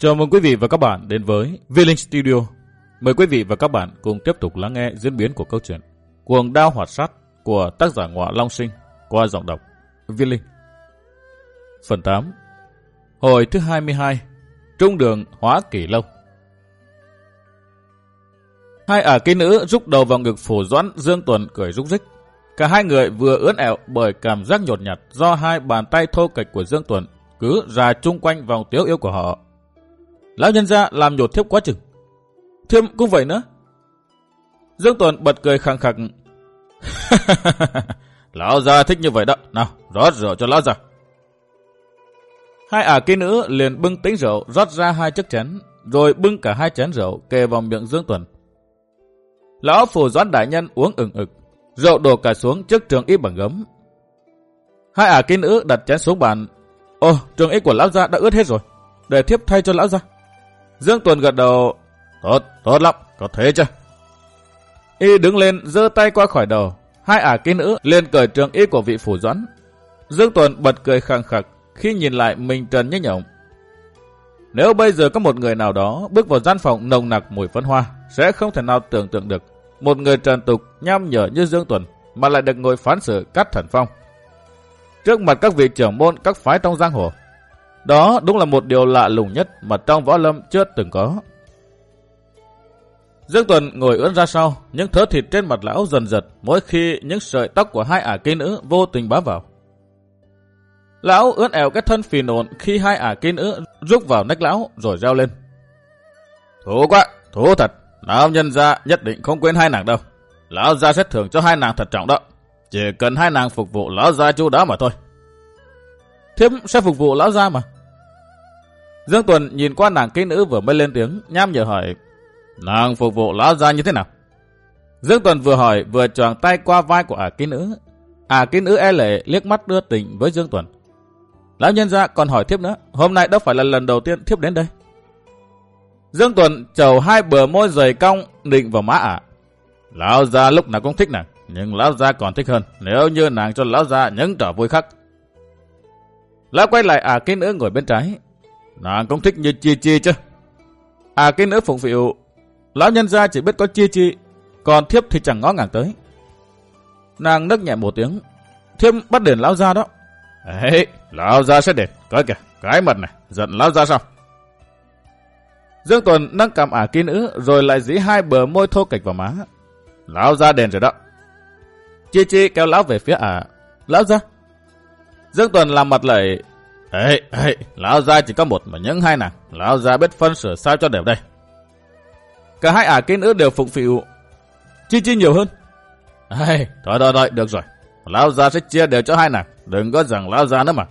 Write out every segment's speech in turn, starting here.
Chào mừng quý vị và các bạn đến với V-Link Studio. Mời quý vị và các bạn cùng tiếp tục lắng nghe diễn biến của câu chuyện Cuồng Đao Hoạt Sát của tác giả Ngọa Long Sinh qua giọng đọc V-Link. Phần 8. Hồi thứ 22. Trung đường Hóa Kỷ Lâu. Hai ả kỹ nữ rúc đầu vào ngực Phủ Doãn, Dương Tuần cười rúc rích. Cả hai người vừa ướn ẹo bởi cảm giác nhột nhạt do hai bàn tay thô kệch của Dương Tuần cứ rà chung quanh vòng tiếu yêu của họ. Lão nhân gia làm nhột thiếp quá chừng. Thiếp cũng vậy nữa. Dương Tuần bật cười khăng khặc. Lão gia thích như vậy đó. Nào, rót rượu cho lão gia. Hai ả kỹ nữ liền bưng tĩnh rượu rót ra hai chiếc chén, rồi bưng cả hai chén rượu kề vào miệng Dương Tuần. Lão Phủ Doãn đại nhân uống ừng ực, rượu đổ cả xuống chiếc trường y bằng gấm. Hai ả kỹ nữ đặt chén xuống bàn. Ồ, trường y của lão gia đã ướt hết rồi, để thiếp thay cho lão gia. Dương Tuần gật đầu. Tốt lắm, có thế chứ. Y đứng lên giơ tay qua khỏi đầu. Hai ả kỹ nữ liền cởi trường y của vị Phủ Doãn. Dương Tuần bật cười khăng khặc khi nhìn lại mình trần như nhộng. Nếu bây giờ có một người nào đó bước vào gian phòng nồng nặc mùi phấn hoa, sẽ không thể nào tưởng tượng được một người trần tục nham nhở như Dương Tuần mà lại được ngồi phán xử cắt thần phong trước mặt các vị trưởng môn các phái trong giang hồ. Đó đúng là một điều lạ lùng nhất mà trong võ lâm chưa từng có. Dương Tuần ngồi ưỡn ra sau, những thớ thịt trên mặt lão dần giật mỗi khi những sợi tóc của hai ả kỹ nữ vô tình bám vào. Lão ưỡn ẻo cái thân phì nộn khi hai ả kỹ nữ rúc vào nách lão rồi reo lên. Thú quá, thú thật, lão nhân gia nhất định không quên hai nàng đâu. Lão gia sẽ thưởng cho hai nàng thật trọng đó. Chỉ cần hai nàng phục vụ lão gia chu đáo mà thôi. Thiếp sẽ phục vụ lão gia mà. Dương Tuần nhìn qua nàng kỹ nữ vừa mới lên tiếng, nham nhở hỏi. Nàng phục vụ lão gia như thế nào? Dương Tuần vừa hỏi vừa choàng tay qua vai của ả kỹ nữ. Ả kỹ nữ e lệ liếc mắt đưa tình với Dương Tuần. Lão nhân gia còn hỏi thiếp nữa, hôm nay đâu phải là lần đầu tiên thiếp đến đây. Dương Tuần chầu hai bờ môi dày cong định vào má ả. Lão gia lúc nào cũng thích nàng, nhưng lão gia còn thích hơn nếu như nàng cho lão gia những trò vui khác. Lão quay lại ả kỹ nữ ngồi bên trái. Nàng cũng thích như Chi Chi chứ? Ả kỹ nữ phụng phịu. Lão nhân gia chỉ biết có Chi Chi, còn thiếp thì chẳng ngó ngàng tới. Nàng nấc nhẹ một tiếng. Thiếp bắt đền lão gia đó. Ê, lão gia sẽ đền. Coi kìa, cái mật này, giận lão gia sao? Dương Tuần nâng cầm ả kỹ nữ rồi lại dí hai bờ môi thô kệch vào má. Lão gia đền rồi đó. Chi Chi kéo lão về phía ả. Lão gia. Dương Tuần làm mặt lạy. Ê, lão gia chỉ có một mà những hai nàng. Lão gia biết phân sửa sao cho đều đây. Cả hai ả kỹ nữ đều phụng phịu. Chi Chi nhiều hơn. Ê, thôi, được rồi. Lão gia sẽ chia đều cho hai nàng. Đừng có rằng lão gia nữa mà.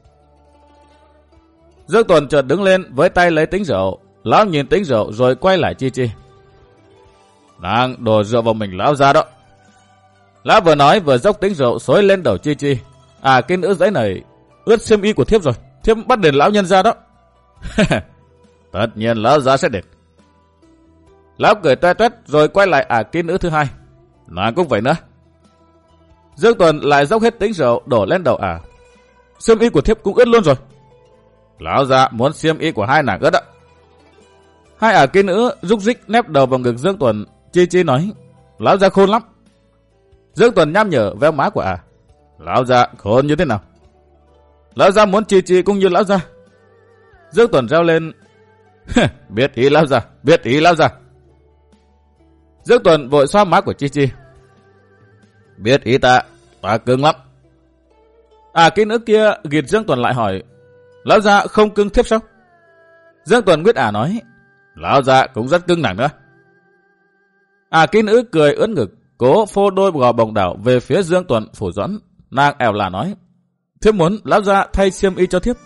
Dương Tuần chợt đứng lên với tay lấy tính rượu. Lão nhìn tính rượu rồi quay lại Chi Chi. Nàng đổ rượu vào mình lão gia đó. Lão vừa nói vừa dốc tính rượu xối lên đầu Chi Chi. À, cái nữ giấy này ướt xiêm y của thiếp rồi. Thiếp bắt đền lão nhân gia đó. Tất nhiên lão gia sẽ đền. Lão cười toe toét rồi quay lại cái nữ thứ hai. Nàng cũng vậy nữa. Dương Tuần lại dốc hết tính rượu đổ lên đầu ả. Xiêm y của thiếp cũng ướt luôn rồi. Lão gia muốn xiêm y của hai nàng ướt đó. Hai ả kỹ nữ rúc rích nép đầu vào ngực Dương Tuần. Chi Chi nói. Lão gia khôn lắm. Dương Tuần nham nhở véo má của ả. Lão gia khôn như thế nào? Lão gia muốn Chi Chi cũng như lão gia. Dương Tuần reo lên. Biết ý lão gia, biết ý lão gia. Dương Tuần vội xoa má của Chi Chi. Biết ý ta cưng lắm. Kỹ nữ kia ghịt Dương Tuần lại hỏi. Lão gia không cưng thiếp sao? Dương Tuần quyết ả nói. Lão gia cũng rất cưng nàng nữa. Kỹ nữ cười ướn ngực, cố phô đôi gò bồng đảo về phía Dương Tuần Phủ Doãn. Nàng ẻo là nói. Thiếp muốn lão gia thay xiêm y cho thiếp.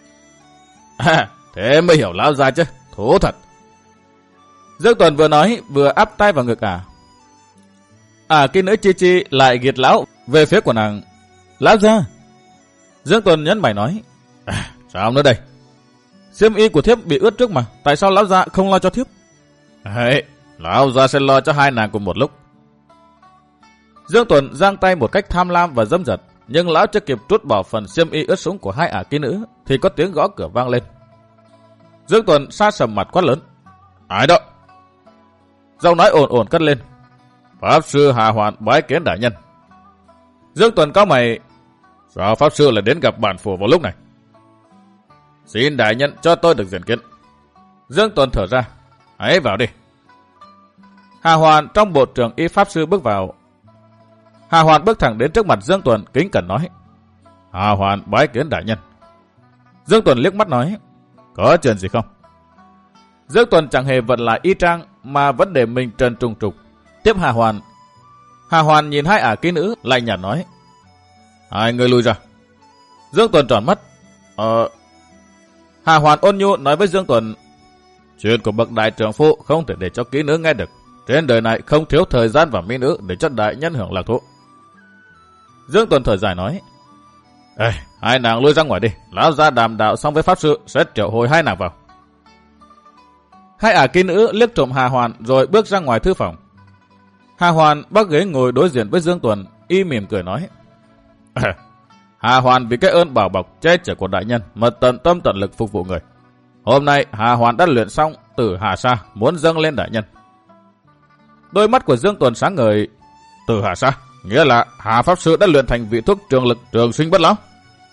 Thế mới hiểu lão gia chứ, thú thật. Dương Tuần vừa nói vừa áp tay vào ngực ả. Kỹ nữ Chi Chi lại ghịt lão về phía của nàng. Lão gia. Dương Tuần nhấn mày nói. Sao nữa đây? Xiêm y của thiếp bị ướt trước mà, tại sao lão gia không lo cho thiếp? Lão gia sẽ lo cho hai nàng cùng một lúc. Dương Tuần giang tay một cách tham lam và dâm dật, nhưng lão chưa kịp trút bỏ phần xiêm y ướt sũng của hai ả kỹ nữ thì có tiếng gõ cửa vang lên. Dương Tuần sát sầm mặt quát lớn. Ai đó? Giọng nói ồn ồn cất lên. Pháp sư Hà Hoàn bái kiến đại nhân. Dương Tuần cau mày. Sao pháp sư lại đến gặp bản phủ vào lúc này? Xin đại nhân cho tôi được diện kiến. Dương Tuần thở ra. Hãy vào đi. Hà Hoàn trong bộ trường y pháp sư bước vào. Hà Hoàn bước thẳng đến trước mặt Dương Tuần kính cẩn nói. Hà Hoàn bái kiến đại nhân. Dương Tuần liếc mắt nói. Có chuyện gì không? Dương Tuần chẳng hề vận lại y trang mà vẫn để mình trần trùng trục. Tiếp Hà Hoàn. Hà Hoàn nhìn hai ả kỹ nữ lạnh nhạt nói. Hai người lui ra. Dương Tuần tròn mắt. Hà Hoàn ôn nhu nói với Dương Tuần. Chuyện của bậc đại trưởng phu không thể để cho kỹ nữ nghe được. Trên đời này không thiếu thời gian và mỹ nữ để cho đại nhân hưởng lạc thú. Dương Tuần thở dài nói. Ê, hai nàng lui ra ngoài đi. Lão ra đàm đạo xong với pháp sư sẽ triệu hồi hai nàng vào. Hai ả kỹ nữ liếc trộm Hà Hoàn rồi bước ra ngoài thư phòng. Hà Hoàn bắc ghế ngồi đối diện với Dương Tuần, y mỉm cười nói. Hà Hoàn vì cái ơn bảo bọc che chở của đại nhân mà tận tâm tận lực phục vụ người. Hôm nay Hà Hoàn đã luyện xong Tử Hà Sa muốn dâng lên đại nhân. Đôi mắt của Dương Tuần sáng ngời. Tử Hà Sa nghĩa là Hà pháp sư đã luyện thành vị thuốc trường lực trường sinh bất lão.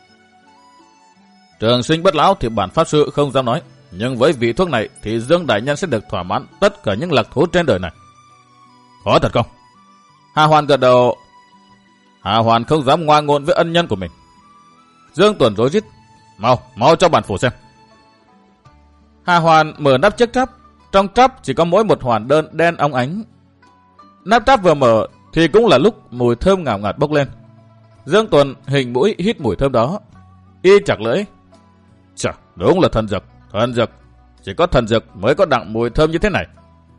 Trường sinh bất lão thì bản pháp sư không dám nói, nhưng với vị thuốc này thì Dương đại nhân sẽ được thỏa mãn tất cả những lạc thú trên đời này. Có thật không? Hà Hoàn gật đầu. Hà Hoàn không dám ngoa ngôn với ân nhân của mình. Dương Tuần rối rít. Mau cho bản phủ xem. Hà Hoàn mở nắp chiếc tráp. Trong tráp chỉ có mỗi một hoàn đơn đen óng ánh. Nắp tráp vừa mở thì cũng là lúc mùi thơm ngào ngạt bốc lên. Dương Tuần hình mũi hít mùi thơm đó. Y chặt lưỡi. Chà, đúng là thần dược. Thần dược. Chỉ có thần dược mới có đặng mùi thơm như thế này.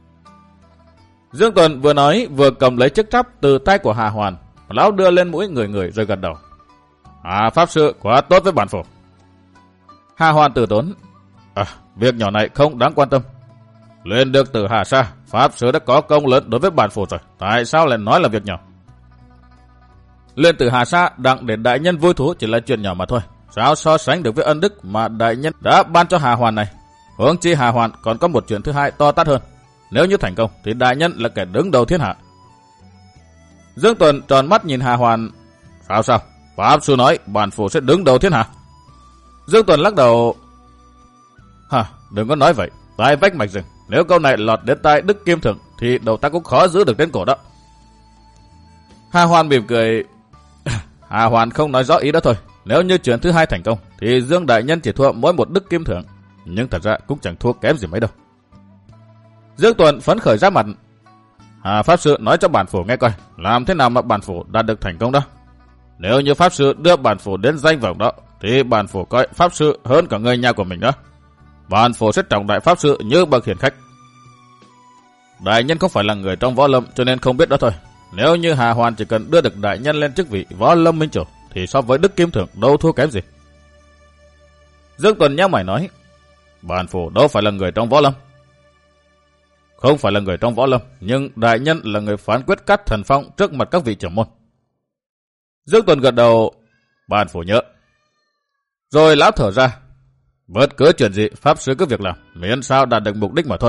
Dương Tuần vừa nói vừa cầm lấy chiếc tráp từ tay của Hà Hoàn. Lão đưa lên mũi người rồi gật đầu. Hà pháp sư quá tốt với bản phủ. Hà Hoàn từ tốn. Việc nhỏ này không đáng quan tâm. Lên được Tử Hà Sa, pháp sư đã có công lớn đối với bản phủ rồi. Tại sao lại nói là việc nhỏ? Lên Tử Hà Sa đặng để đại nhân vui thú chỉ là chuyện nhỏ mà thôi. Sao so sánh được với ân đức mà đại nhân đã ban cho Hà Hoàn này? Huống chi Hà Hoàn còn có một chuyện thứ hai to tát hơn. Nếu như thành công thì đại nhân là kẻ đứng đầu thiên hạ. Dương Tuần tròn mắt nhìn Hà Hoàn. Sao? Pháp sư nói bản phủ sẽ đứng đầu thiên hạ. Dương Tuần lắc đầu. Đừng có nói vậy. Tai vách mạch rừng. Nếu câu này lọt đến tai Đức Kim Thượng thì đầu ta cũng khó giữ được đến cổ đó. Hà Hoàn mỉm cười. Hà Hoàn không nói rõ ý đó thôi. Nếu như chuyện thứ hai thành công thì Dương đại nhân chỉ thua mỗi một Đức Kim Thượng. Nhưng thật ra cũng chẳng thua kém gì mấy đâu. Dương Tuần phấn khởi ra mặt. Hà pháp sư nói cho bản phủ nghe coi, làm thế nào mà bản phủ đạt được thành công đó. Nếu như pháp sư đưa bản phủ đến danh vọng đó thì bản phủ coi pháp sư hơn cả người nhà của mình đó. Bản phủ sẽ trọng đại pháp sư như bậc hiển khách. Đại nhân không phải là người trong võ lâm cho nên không biết đó thôi. Nếu như Hà Hoàn chỉ cần đưa được đại nhân lên chức vị võ lâm minh chủ thì so với Đức Kim Thượng đâu thua kém gì. Dương Tuần nhếch mày nói. Bản phủ đâu phải là người trong võ lâm. Không phải là người trong võ lâm, nhưng đại nhân là người phán quyết cắt thần phong trước mặt các vị trưởng môn. Dương Tuần gật đầu. Bản phủ nhớ. Rồi lão thở ra. Bất cứ chuyện gì pháp sư cứ việc làm, miễn sao đạt được mục đích mà thôi.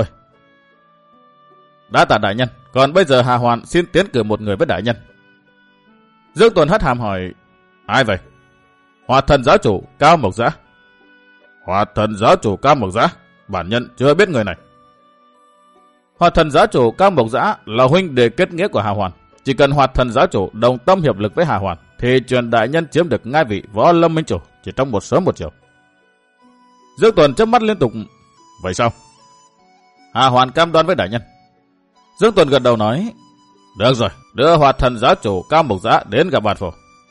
Đã tạ đại nhân, còn bây giờ Hà Hoàn xin tiến cử một người với đại nhân. Dương Tuần hất hàm hỏi. Ai vậy? Hoạt thần giáo chủ Cao Mộc Dã. Hoạt thần giáo chủ Cao Mộc Dã? Bản nhân chưa biết người này. Hoạt thần giáo chủ Cao Mộc Dã là huynh đệ kết nghĩa của Hà Hoàn. Chỉ cần Hoạt thần giáo chủ đồng tâm hiệp lực với Hà Hoàn thì truyền đại nhân chiếm được ngai vị võ lâm minh chủ chỉ trong một sớm một chiều. Dương Tuần chớp mắt liên tục. Vậy sao? Hà Hoàn cam đoan với đại nhân. Dương Tuần gật đầu nói. Được rồi, đưa Hoạt thần giáo chủ Cao Mộc Dã đến gặp bản phủ.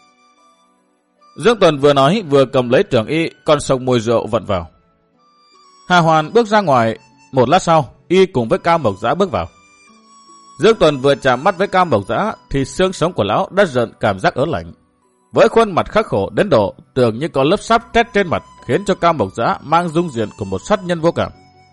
Dương Tuần vừa nói vừa cầm lấy trường y, con sông mùi rượu vận vào. Hà Hoàn bước ra ngoài. Một lát sau, y cùng với Cao Mộc Dã bước vào. Dương Tuần vừa chạm mắt với Cao Mộc Dã thì xương sống của lão đã dần cảm giác ớn lạnh. Với khuôn mặt khắc khổ đến độ tưởng như có lớp sáp trét trên mặt khiến cho Cao Mộc Dã mang dung diện của một sát nhân vô cảm.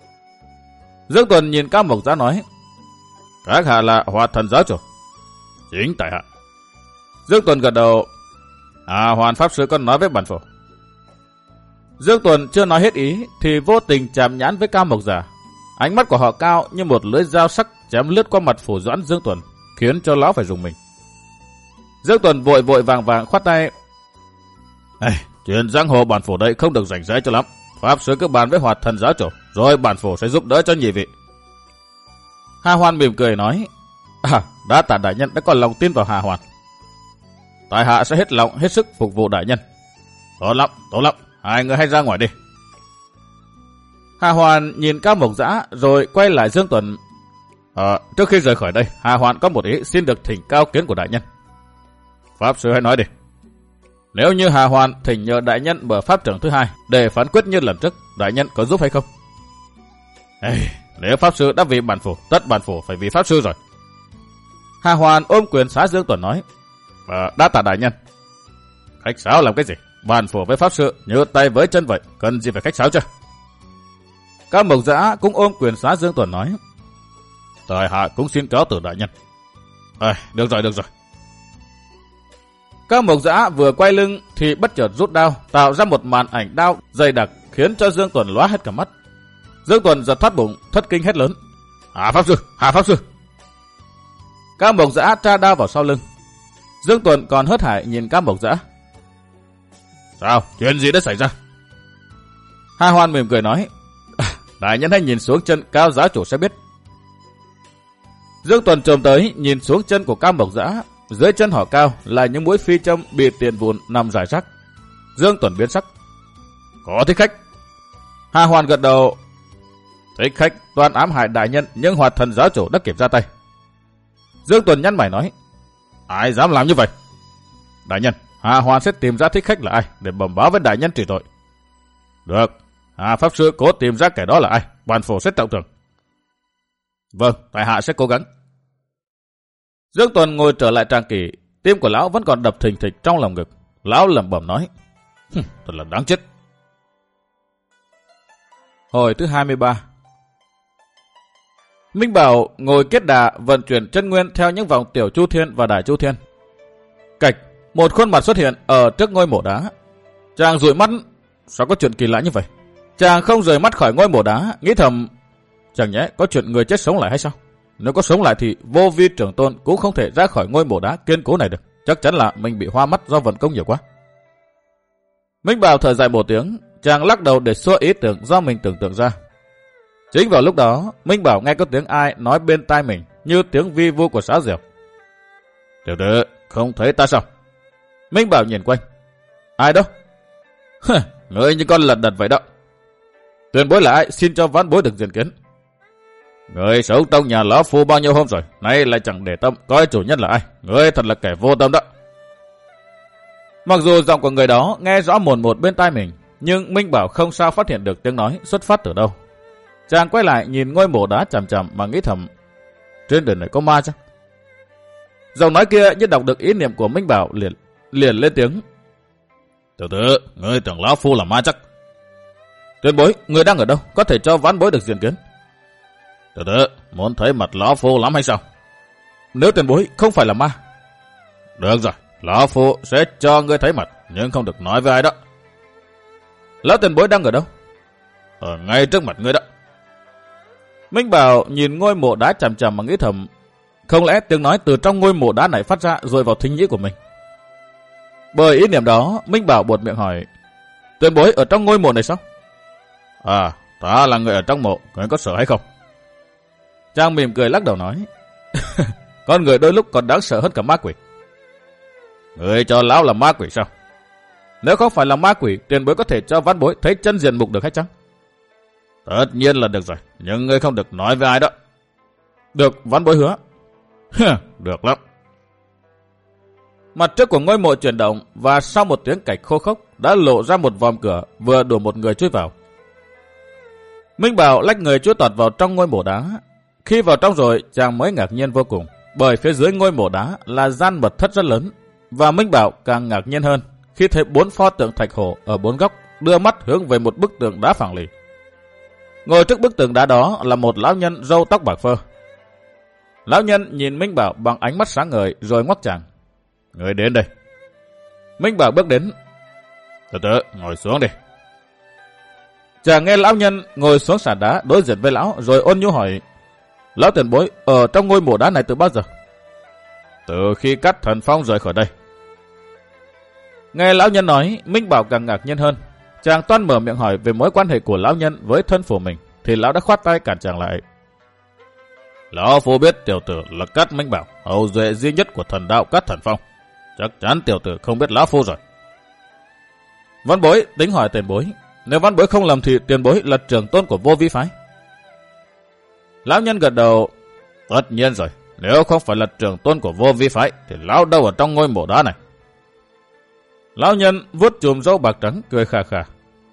Dương Tuần nhìn Cao Mộc Dã nói. Các hạ là Hoạt thần giáo chủ? Chính tại hạ. Dương Tuần gật đầu. Hoàn pháp sư con nói với bản phủ. Dương Tuần chưa nói hết ý thì vô tình chạm nhãn với Cao Mộc Giả. Ánh mắt của họ Cao như một lưỡi dao sắc chém lướt qua mặt Phủ Doãn Dương Tuần, khiến cho lão phải rùng mình. Dương Tuần vội vội vàng vàng khoát tay. Chuyện giang hồ bản phủ đây không được rảnh rẽ cho lắm. Pháp sư cứ bàn với Hoạt Thần giáo chủ, rồi bản phủ sẽ giúp đỡ cho nhị vị. Hà Hoan mỉm cười nói, đã tạ đại nhân đã có lòng tin vào Hà Hoan. Tại hạ sẽ hết lòng hết sức phục vụ đại nhân. Tốt lắm, hai người hãy ra ngoài đi. Hà Hoan nhìn Cao Mộc Dã rồi quay lại Dương Tuần. Trước khi rời khỏi đây, Hà Hoan có một ý xin được thỉnh cao kiến của đại nhân. Pháp sư hãy nói đi. Nếu như Hà Hoan thỉnh nhờ đại nhân mở pháp trưởng thứ hai để phán quyết như lần trước, đại nhân có giúp hay không? Nếu pháp sư đã vì bản phủ, tất bản phủ phải vì pháp sư rồi. Hà Hoan ôm quyền xá Dương Tuần nói, đã tạ đại nhân. Khách sáo làm cái gì? Bản phủ với pháp sư như tay với chân vậy, cần gì phải khách sáo chứ? Cao Mộc Dã cũng ôm quyền xá Dương Tuần nói, tại hạ cũng xin cáo từ đại nhân. Được rồi. Cao Mộc Dã vừa quay lưng thì bất chợt rút đao, tạo ra một màn ảnh đao dày đặc khiến cho Dương Tuần lóa hết cả mắt. Dương Tuần giật thoát bụng, thất kinh hét lớn, Hà pháp sư. Cao Mộc Dã tra đao vào sau lưng. Dương Tuần còn hớt hải nhìn Cao Mộc Dã. Sao? Chuyện gì đã xảy ra? Hà Hoan mỉm cười nói, đại nhân hãy nhìn xuống chân Cao giáo chủ sẽ biết. Dương Tuần trồm tới nhìn xuống chân của Cao Mộc Dã. Dưới chân họ Cao là những mũi phi châm bị tiền vụn nằm rải rác. Dương Tuần biến sắc. Có thích khách. Hà Hoan gật đầu. Thích khách toàn ám hại đại nhân, nhưng Hoạt Thần giáo chủ đã kịp ra tay. Dương Tuần nhăn mày nói, ai dám làm như vậy? Đại nhân, Hà Hoan sẽ tìm ra thích khách là ai để bẩm báo với đại nhân trị tội. Được, Hà pháp sư cố tìm ra kẻ đó là ai, bản phủ sẽ trọng thưởng. Vâng, tại hạ sẽ cố gắng. Dương Tuần ngồi trở lại trang kỷ, tim của lão vẫn còn đập thình thịch trong lòng ngực. Lão lẩm bẩm nói, thật là đáng chết. Hồi thứ 23. Minh Bảo ngồi kết đà vận chuyển chân nguyên theo những vòng tiểu chu thiên và đại chu thiên. Cạch, một khuôn mặt xuất hiện ở trước ngôi mộ đá. Chàng dụi mắt, sao có chuyện kỳ lạ như vậy? Chàng không rời mắt khỏi ngôi mộ đá, nghĩ thầm, chẳng nhẽ có chuyện người chết sống lại hay sao? Nếu có sống lại thì Vô Vi trưởng tôn cũng không thể ra khỏi ngôi mộ đá kiên cố này được. Chắc chắn là mình bị hoa mắt do vận công nhiều quá. Minh Bảo thở dài một tiếng, chàng lắc đầu để xua ý tưởng do mình tưởng tượng ra. Chính vào lúc đó, Minh Bảo nghe có tiếng ai nói bên tai mình như tiếng vi vu của Sáo Diều. Tiểu tử, không thấy ta sao? Minh Bảo nhìn quanh. Ai đâu? Ngươi như con lật đật vậy đó. Tuyên bối là ai, xin cho vãn bối được diện kiến. Người sống trong nhà lão phu bao nhiêu hôm rồi, nay lại chẳng để tâm coi chủ nhân là ai. Ngươi thật là kẻ vô tâm đó. Mặc dù giọng của người đó nghe rõ mồn một bên tai mình, nhưng Minh Bảo không sao phát hiện được tiếng nói xuất phát từ đâu. Chàng quay lại nhìn ngôi mộ đá chằm chằm mà nghĩ thầm, trên đời này có ma chắc? Giọng nói kia như đọc được ý niệm của Minh Bảo liền lên tiếng. Tiểu tử, ngươi tưởng lão phu là ma chắc? Tuyên bối, ngươi đang ở đâu? Có thể cho vãn bối được diện kiến. Tiểu tử, muốn thấy mặt lão phu lắm hay sao? Nếu tuyên bối không phải là ma. Được rồi, lão phu sẽ cho ngươi thấy mặt, nhưng không được nói với ai đó. Lão tuyên bối đang ở đâu? Ở ngay trước mặt ngươi đó. Minh Bảo nhìn ngôi mộ đá chằm chằm mà nghĩ thầm, không lẽ tiếng nói từ trong ngôi mộ đá này phát ra rồi vào thính nhĩ của mình? Bởi ý niệm đó, Minh Bảo buột miệng hỏi, tuyên bối ở trong ngôi mộ này sao? Ta là người ở trong mộ, ngươi có sợ hay không? Chàng mỉm cười lắc đầu nói, con người đôi lúc còn đáng sợ hơn cả ma quỷ. Ngươi cho lão là ma quỷ sao? Nếu không phải là ma quỷ, tuyên bối có thể cho vãn bối thấy chân diện mục được hay chăng? Tất nhiên là được rồi, nhưng ngươi không được nói với ai đó. Được, vãn bối hứa. Được lắm. Mặt trước của ngôi mộ chuyển động và sau một tiếng cạch khô khốc đã lộ ra một vòm cửa vừa đủ một người chui vào. Minh Bảo lách người chui tọt vào trong ngôi mộ đá. Khi vào trong rồi, chàng mới ngạc nhiên vô cùng, bởi phía dưới ngôi mộ đá là gian mật thất rất lớn, và Minh Bảo càng ngạc nhiên hơn khi thấy 4 pho tượng thạch hổ ở 4 góc đưa mắt hướng về một bức tượng đá phẳng lì. Ngồi trước bức tượng đá đó là một lão nhân râu tóc bạc phơ. Lão nhân nhìn Minh Bảo bằng ánh mắt sáng ngời rồi ngoắc chàng. Người đến đây. Minh Bảo bước đến. Từ từ, ngồi xuống đi. Chàng nghe lão nhân ngồi xuống sàn đá đối diện với lão rồi ôn nhu hỏi: Lão tiền bối ở trong ngôi mộ đá này từ bao giờ? Từ khi Cát Thần Phong rời khỏi đây. Nghe lão nhân nói, Minh Bảo càng ngạc nhiên hơn. Chàng toan mở miệng hỏi về mối quan hệ của lão nhân với thân phủ mình, thì lão đã khoát tay cản chàng lại. Lão phu biết tiểu tử là Cát Minh Bảo, hậu duệ duy nhất của thần đạo Cát Thần Phong. Chắc chắn tiểu tử không biết lão phu rồi. Văn bối tính hỏi tiền bối, nếu văn bối không lầm thì tiền bối là trưởng tôn của Vô Vi phái. Lão nhân gật đầu. Tất nhiên rồi, nếu không phải là trưởng tôn của Vô Vi phái thì lão đâu ở trong ngôi mộ đá này. Lão nhân vuốt chùm râu bạc trắng cười khà khà.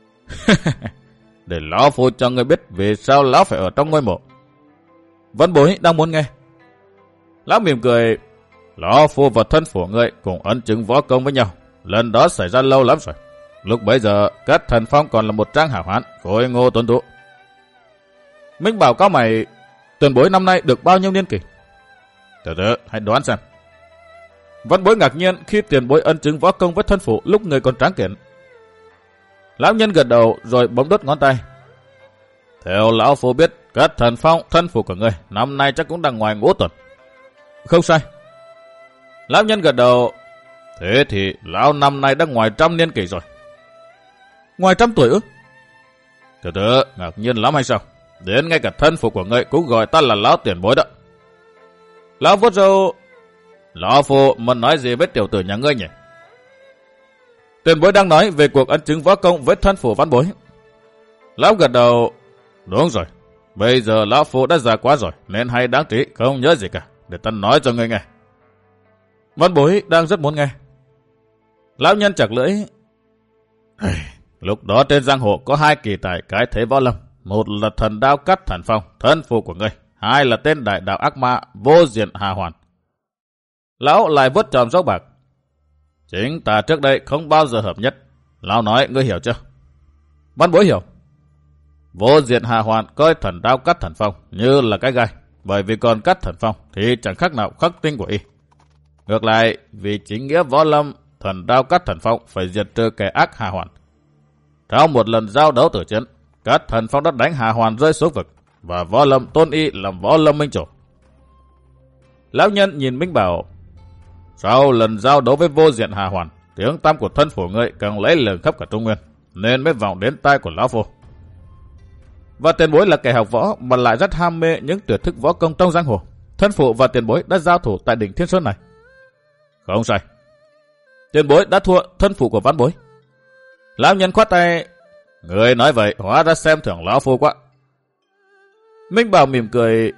Để lão phu cho ngươi biết vì sao lão phải ở trong ngôi mộ. Văn bối đang muốn nghe. Lão mỉm cười. Lão phu và thân phủ ngươi cùng ấn chứng võ công với nhau. Lần đó xảy ra lâu lắm rồi. Lúc bấy giờ Cát Thần Phong còn là một trang hảo hán, khôi ngô tuấn tú. Minh Bảo cao mày. Tiền bối năm nay được bao nhiêu niên kỷ? Từ từ hãy đoán xem. Văn bối ngạc nhiên khi tiền bối ân chứng võ công với thân phụ lúc người còn tráng kiện. Lão nhân gật đầu rồi bấm đốt ngón tay. Theo lão phu biết, Cát Thần Phong thân phụ của người năm nay chắc cũng đang ngoài ngũ tuần. Không sai. Lão nhân gật đầu. Thế thì lão năm nay đã ngoài 100 niên kỷ rồi. Ngoài 100 tuổi ư? Từ từ, ngạc nhiên lắm hay sao? Đến ngay cả thân phụ của ngươi cũng gọi ta là lão tiền bối đó. Lão vuốt râu. Lão phu muốn nói gì với tiểu tử nhà ngươi nhỉ? Tiền bối đang nói về cuộc ân chứng võ công với thân phụ văn bối. Lão gật đầu. Đúng rồi, bây giờ lão phu đã già quá rồi nên hay đáng trí không nhớ gì cả. Để ta nói cho ngươi nghe. Văn bối đang rất muốn nghe. Lão nhân chặt lưỡi. Lúc đó trên giang hồ có 2 kỳ tài cái thế võ lâm. Một là thần đao Cát Thần Phong, thân phụ của ngươi. 2 là tên đại đạo ác ma Vô Diện Hà Hoàn. Lão lại vuốt tròm râu bạc. Chính ta trước đây không bao giờ hợp nhất. Lão nói ngươi hiểu chưa? Văn bối hiểu. Vô Diện Hà Hoàn coi thần đao Cát Thần Phong như là cái gai. Bởi vì còn Cát Thần Phong thì chẳng khác nào khắc tinh của y. Ngược lại, vì chính nghĩa võ lâm, thần đao Cát Thần Phong phải diệt trừ kẻ ác Hà Hoàn. Trong một lần giao đấu tử chiến, Cát Thần Phong đã đánh Hà Hoàn rơi xuống vực và võ lâm tôn y làm võ lâm minh chủ. Lão nhân nhìn Minh Bảo. Sau lần giao đấu với Vô Diện Hà Hoàn, tiếng tăm của thân phủ ngươi càng lấy lừng khắp cả Trung Nguyên, nên mới vọng đến tai của lão phu. Và tiền bối là kẻ học võ mà lại rất ham mê những tuyệt thức võ công trong giang hồ. Thân phụ và tiền bối đã giao thủ tại đỉnh Thiên Sơn này. Không sai. Tiền bối đã thua thân phụ của văn bối. Lão nhân khoát tay. Người nói vậy hóa ra xem thường lão phu quá. Minh Bảo mỉm cười.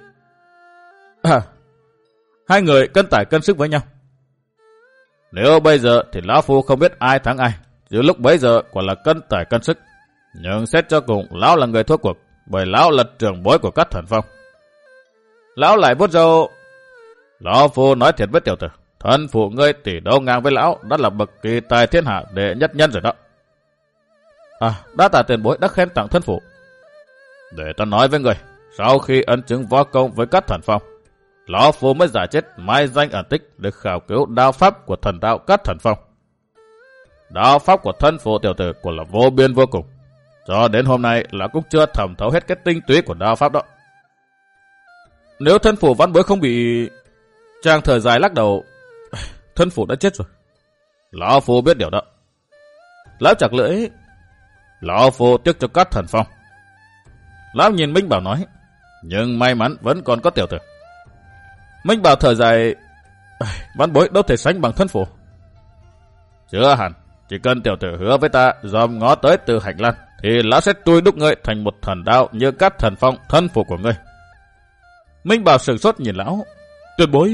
Hai người cân tải cân sức với nhau. Nếu bây giờ thì lão phu không biết ai thắng ai, chứ lúc bấy giờ quả là cân tải cân sức. Nhưng xét cho cùng lão là người thua cuộc, bởi lão là trưởng bối của Cát Thần Phong. Lão lại vuốt râu. Lão phu nói thiệt với tiểu tử, thân phụ ngươi tỷ đấu ngang với lão đã là bậc kỳ tài thiên hạ đệ nhất nhân rồi đó. Đa tạ tiền bối đã khen tặng thân phụ. Để ta nói với người, sau khi ấn chứng võ công với Cát Thần Phong, lão phu mới giả chết mai danh ẩn tích để khảo cứu đao pháp của thần đạo Cát Thần Phong. Đao pháp của thân phụ tiểu tử của là vô biên vô cùng. Cho đến hôm nay là cũng chưa thẩm thấu hết cái tinh túy của đao pháp đó. Nếu thân phụ văn bối không bị... Chàng thở dài lắc đầu. Thân phụ đã chết rồi. Lão phu biết điều đó. Lão chặt lưỡi. Lão phu tiếc cho Cát Thần Phong. Lão nhìn Minh Bảo nói. Nhưng may mắn vẫn còn có tiểu tử. Minh Bảo thở dài. Văn bối đâu thể sánh bằng thân phụ. Chưa hẳn. Chỉ cần tiểu tử hứa với ta dòm ngó tới từ Hành Lan, thì lão sẽ trui đúc ngươi thành một thần đạo như Cát Thần Phong thân phụ của ngươi. Minh Bảo sửng sốt nhìn lão. Tuyệt bối...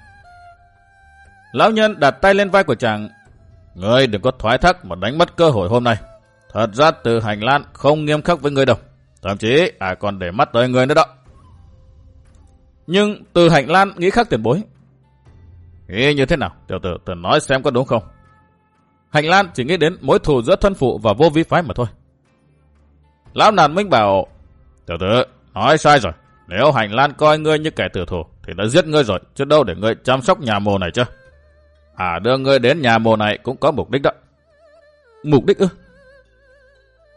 Lão nhân đặt tay lên vai của chàng. Ngươi đừng có thoái thác mà đánh mất cơ hội hôm nay. Thật ra từ Hành Lan không nghiêm khắc với ngươi đâu. Thậm chí còn để mắt tới ngươi nữa đó. Nhưng từ Hành Lan nghĩ khác tiền bối. Nghĩ như thế nào? Tiểu tử tự nói xem có đúng không? Hành Lan chỉ nghĩ đến mối thù giữa thân phụ và Vô Vi phái mà thôi. Lão nàn Minh Bảo. Tiểu tử nói sai rồi. Nếu Hành Lan coi ngươi như kẻ tử thù thì đã giết ngươi rồi, chứ đâu để ngươi chăm sóc nhà mồ này chứ. Đưa ngươi đến nhà mồ này cũng có mục đích đó. Mục đích ư?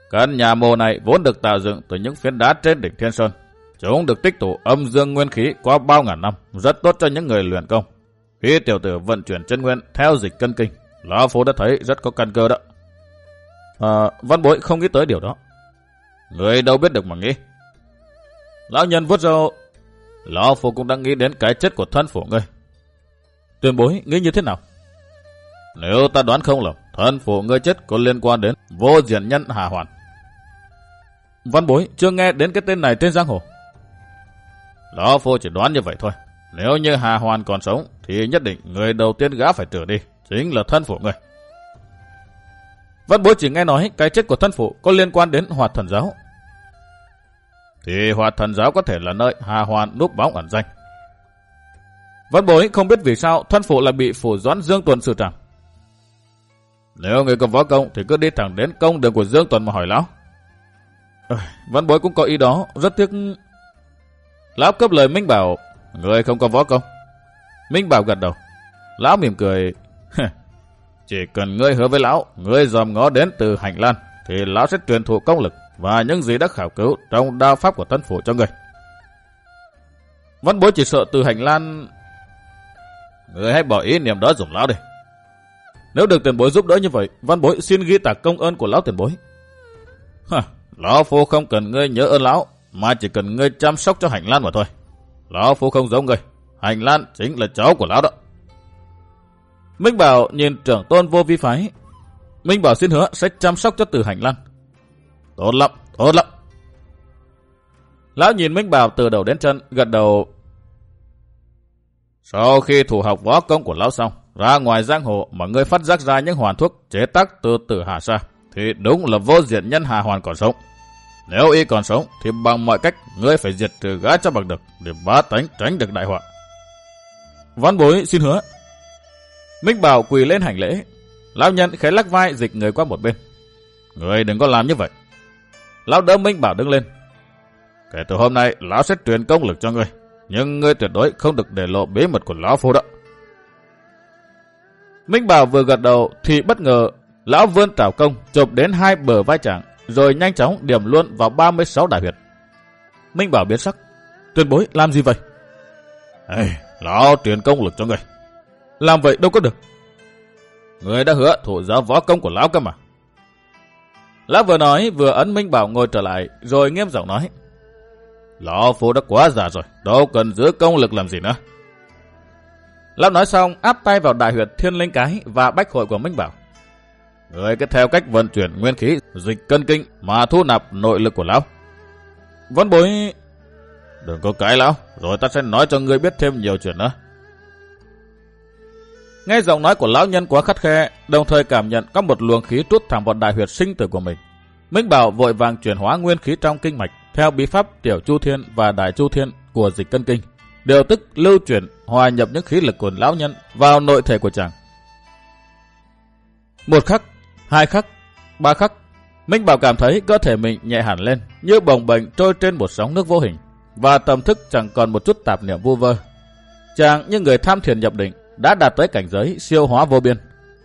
Căn nhà mồ này vốn được tạo dựng từ những phiến đá trên đỉnh Thiên Sơn. Chúng được tích tụ âm dương nguyên khí qua bao ngàn năm, rất tốt cho những người luyện công. Khi tiểu tử vận chuyển chân nguyên theo dịch cân kinh, lão phu đã thấy rất có căn cơ đó. Văn bối không nghĩ tới điều đó. Người đâu biết được mà nghĩ. Lão nhân vuốt râu. Lão phu cũng đang nghĩ đến cái chết của thân phụ ngươi. Tuyên bối nghĩ như thế nào? Nếu ta đoán không lầm, thân phụ ngươi chết có liên quan đến vô diện nhân Hà Hoàn. Văn bối chưa nghe đến cái tên này trên giang hồ. Lão phu chỉ đoán như vậy thôi. Nếu như Hà Hoàn còn sống thì nhất định người đầu tiên gã phải trừ đi chính là thân phụ ngươi. Văn bối chỉ nghe nói cái chết của thân phụ có liên quan đến Hoạt Thần giáo. Thì Hoạt Thần giáo có thể là nơi Hà Hoàn núp bóng ẩn danh. Văn bối không biết vì sao thân phụ lại bị phủ doãn Dương Tuần xử trảm. Nếu người có võ công thì cứ đi thẳng đến công đường của Dương Tuần mà hỏi lão. Văn bối cũng có ý đó, rất tiếc. Lão cấp lời Minh Bảo, người không có võ công. Minh Bảo gật đầu. Lão mỉm cười. Chỉ cần ngươi hứa với lão, ngươi dòm ngó đến từ Hành Lan, thì lão sẽ truyền thụ công lực và những gì đã khảo cứu trong đao pháp của thân phụ cho ngươi. Văn bối chỉ sợ từ Hành Lan. Ngươi hãy bỏ ý niệm đó dùng lão đi. Nếu được tiền bối giúp đỡ như vậy, văn bối xin ghi tạc công ơn của lão tiền bối. Lão phu không cần ngươi nhớ ơn lão, mà chỉ cần ngươi chăm sóc cho Hành Lan mà thôi. Lão phu không giống ngươi, Hành Lan chính là cháu của lão đó. Minh Bảo nhìn trưởng tôn Vô Vi phái. Minh Bảo xin hứa sẽ chăm sóc cho Từ Hành Lan. Tốt lắm, tốt lắm. Lão nhìn Minh Bảo từ đầu đến chân, gật đầu. Sau khi thủ học võ công của lão xong, ra ngoài giang hồ mà ngươi phát giác ra những hoàn thuốc chế tác từ Tử Hà Sa, thì đúng là vô diện nhân Hà Hoàn còn sống. Nếu y còn sống thì bằng mọi cách ngươi phải diệt trừ gã cho bằng được để bá tánh tránh được đại họa. Văn bối xin hứa. Minh Bảo quỳ lên hành lễ. Lão nhân khẽ lắc vai dịch người qua một bên. Ngươi đừng có làm như vậy. Lão đỡ Minh Bảo đứng lên. Kể từ hôm nay lão sẽ truyền công lực cho ngươi, nhưng ngươi tuyệt đối không được để lộ bí mật của lão phu đó. Minh Bảo vừa gật đầu thì bất ngờ lão vươn trảo công chụp đến hai bờ vai chàng, rồi nhanh chóng điểm luôn vào 36 đại huyệt. Minh Bảo biến sắc. Tuyên bối làm gì vậy? Lão truyền công lực cho ngươi. Làm vậy đâu có được. Ngươi đã hứa thụ giáo võ công của lão cơ mà. Lão vừa nói vừa ấn Minh Bảo ngồi trở lại, rồi nghiêm giọng nói. Lão phu đã quá già rồi, đâu cần giữ công lực làm gì nữa. Lão nói xong áp tay vào đại huyệt Thiên Linh Cái và bách hội của Minh Bảo. Ngươi cứ theo cách vận chuyển nguyên khí dịch cân kinh mà thu nạp nội lực của lão. Văn bối. Đừng có cãi lão, rồi ta sẽ nói cho ngươi biết thêm nhiều chuyện nữa. Nghe giọng nói của lão nhân quá khắt khe, đồng thời cảm nhận có một luồng khí trút thẳng vào đại huyệt sinh tử của mình. Minh Bảo vội vàng chuyển hóa nguyên khí trong kinh mạch theo bí pháp Tiểu Chu Thiên và Đại Chu Thiên của dịch cân kinh, điều tức lưu chuyển hòa nhập những khí lực của lão nhân vào nội thể của chàng. Một khắc, hai khắc, ba khắc, Minh Bảo cảm thấy cơ thể mình nhẹ hẳn lên, như bồng bềnh trôi trên một sóng nước vô hình, và tâm thức chẳng còn một chút tạp niệm vu vơ. Chàng như người tham thiền nhập định, đã đạt tới cảnh giới siêu hóa vô biên.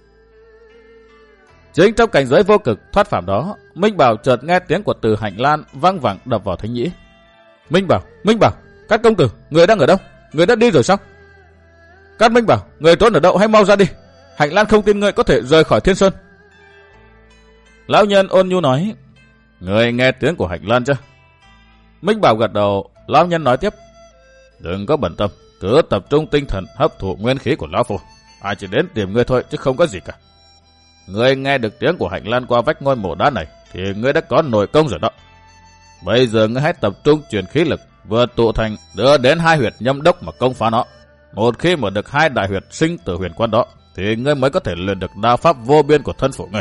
Chính trong cảnh giới vô cực thoát phàm đó, Minh Bảo chợt nghe tiếng của Từ Hành Lan vang vẳng đập vào thính nhĩ. Minh Bảo, Cát công tử, người đang ở đâu? Người đã đi rồi sao? Cát Minh Bảo, người trốn ở đâu, hãy mau ra đi. Hành Lan không tin người có thể rời khỏi Thiên Sơn. Lão nhân ôn nhu nói. Người nghe tiếng của Hành Lan chưa? Minh Bảo gật đầu. Lão nhân nói tiếp. Đừng có bận tâm, cứ tập trung tinh thần hấp thụ nguyên khí của lão phu. Ai chỉ đến tìm ngươi thôi chứ không có gì cả. Ngươi nghe được tiếng của Hành Lan qua vách ngôi mộ đá này thì ngươi đã có nội công rồi đó. Bây giờ ngươi hãy tập trung chuyển khí lực vừa tụ thành đưa đến hai huyệt nhâm đốc mà công phá nó. Một khi mở được hai đại huyệt sinh tử huyền quan đó thì ngươi mới có thể luyện được đao pháp vô biên của thân phụ ngươi.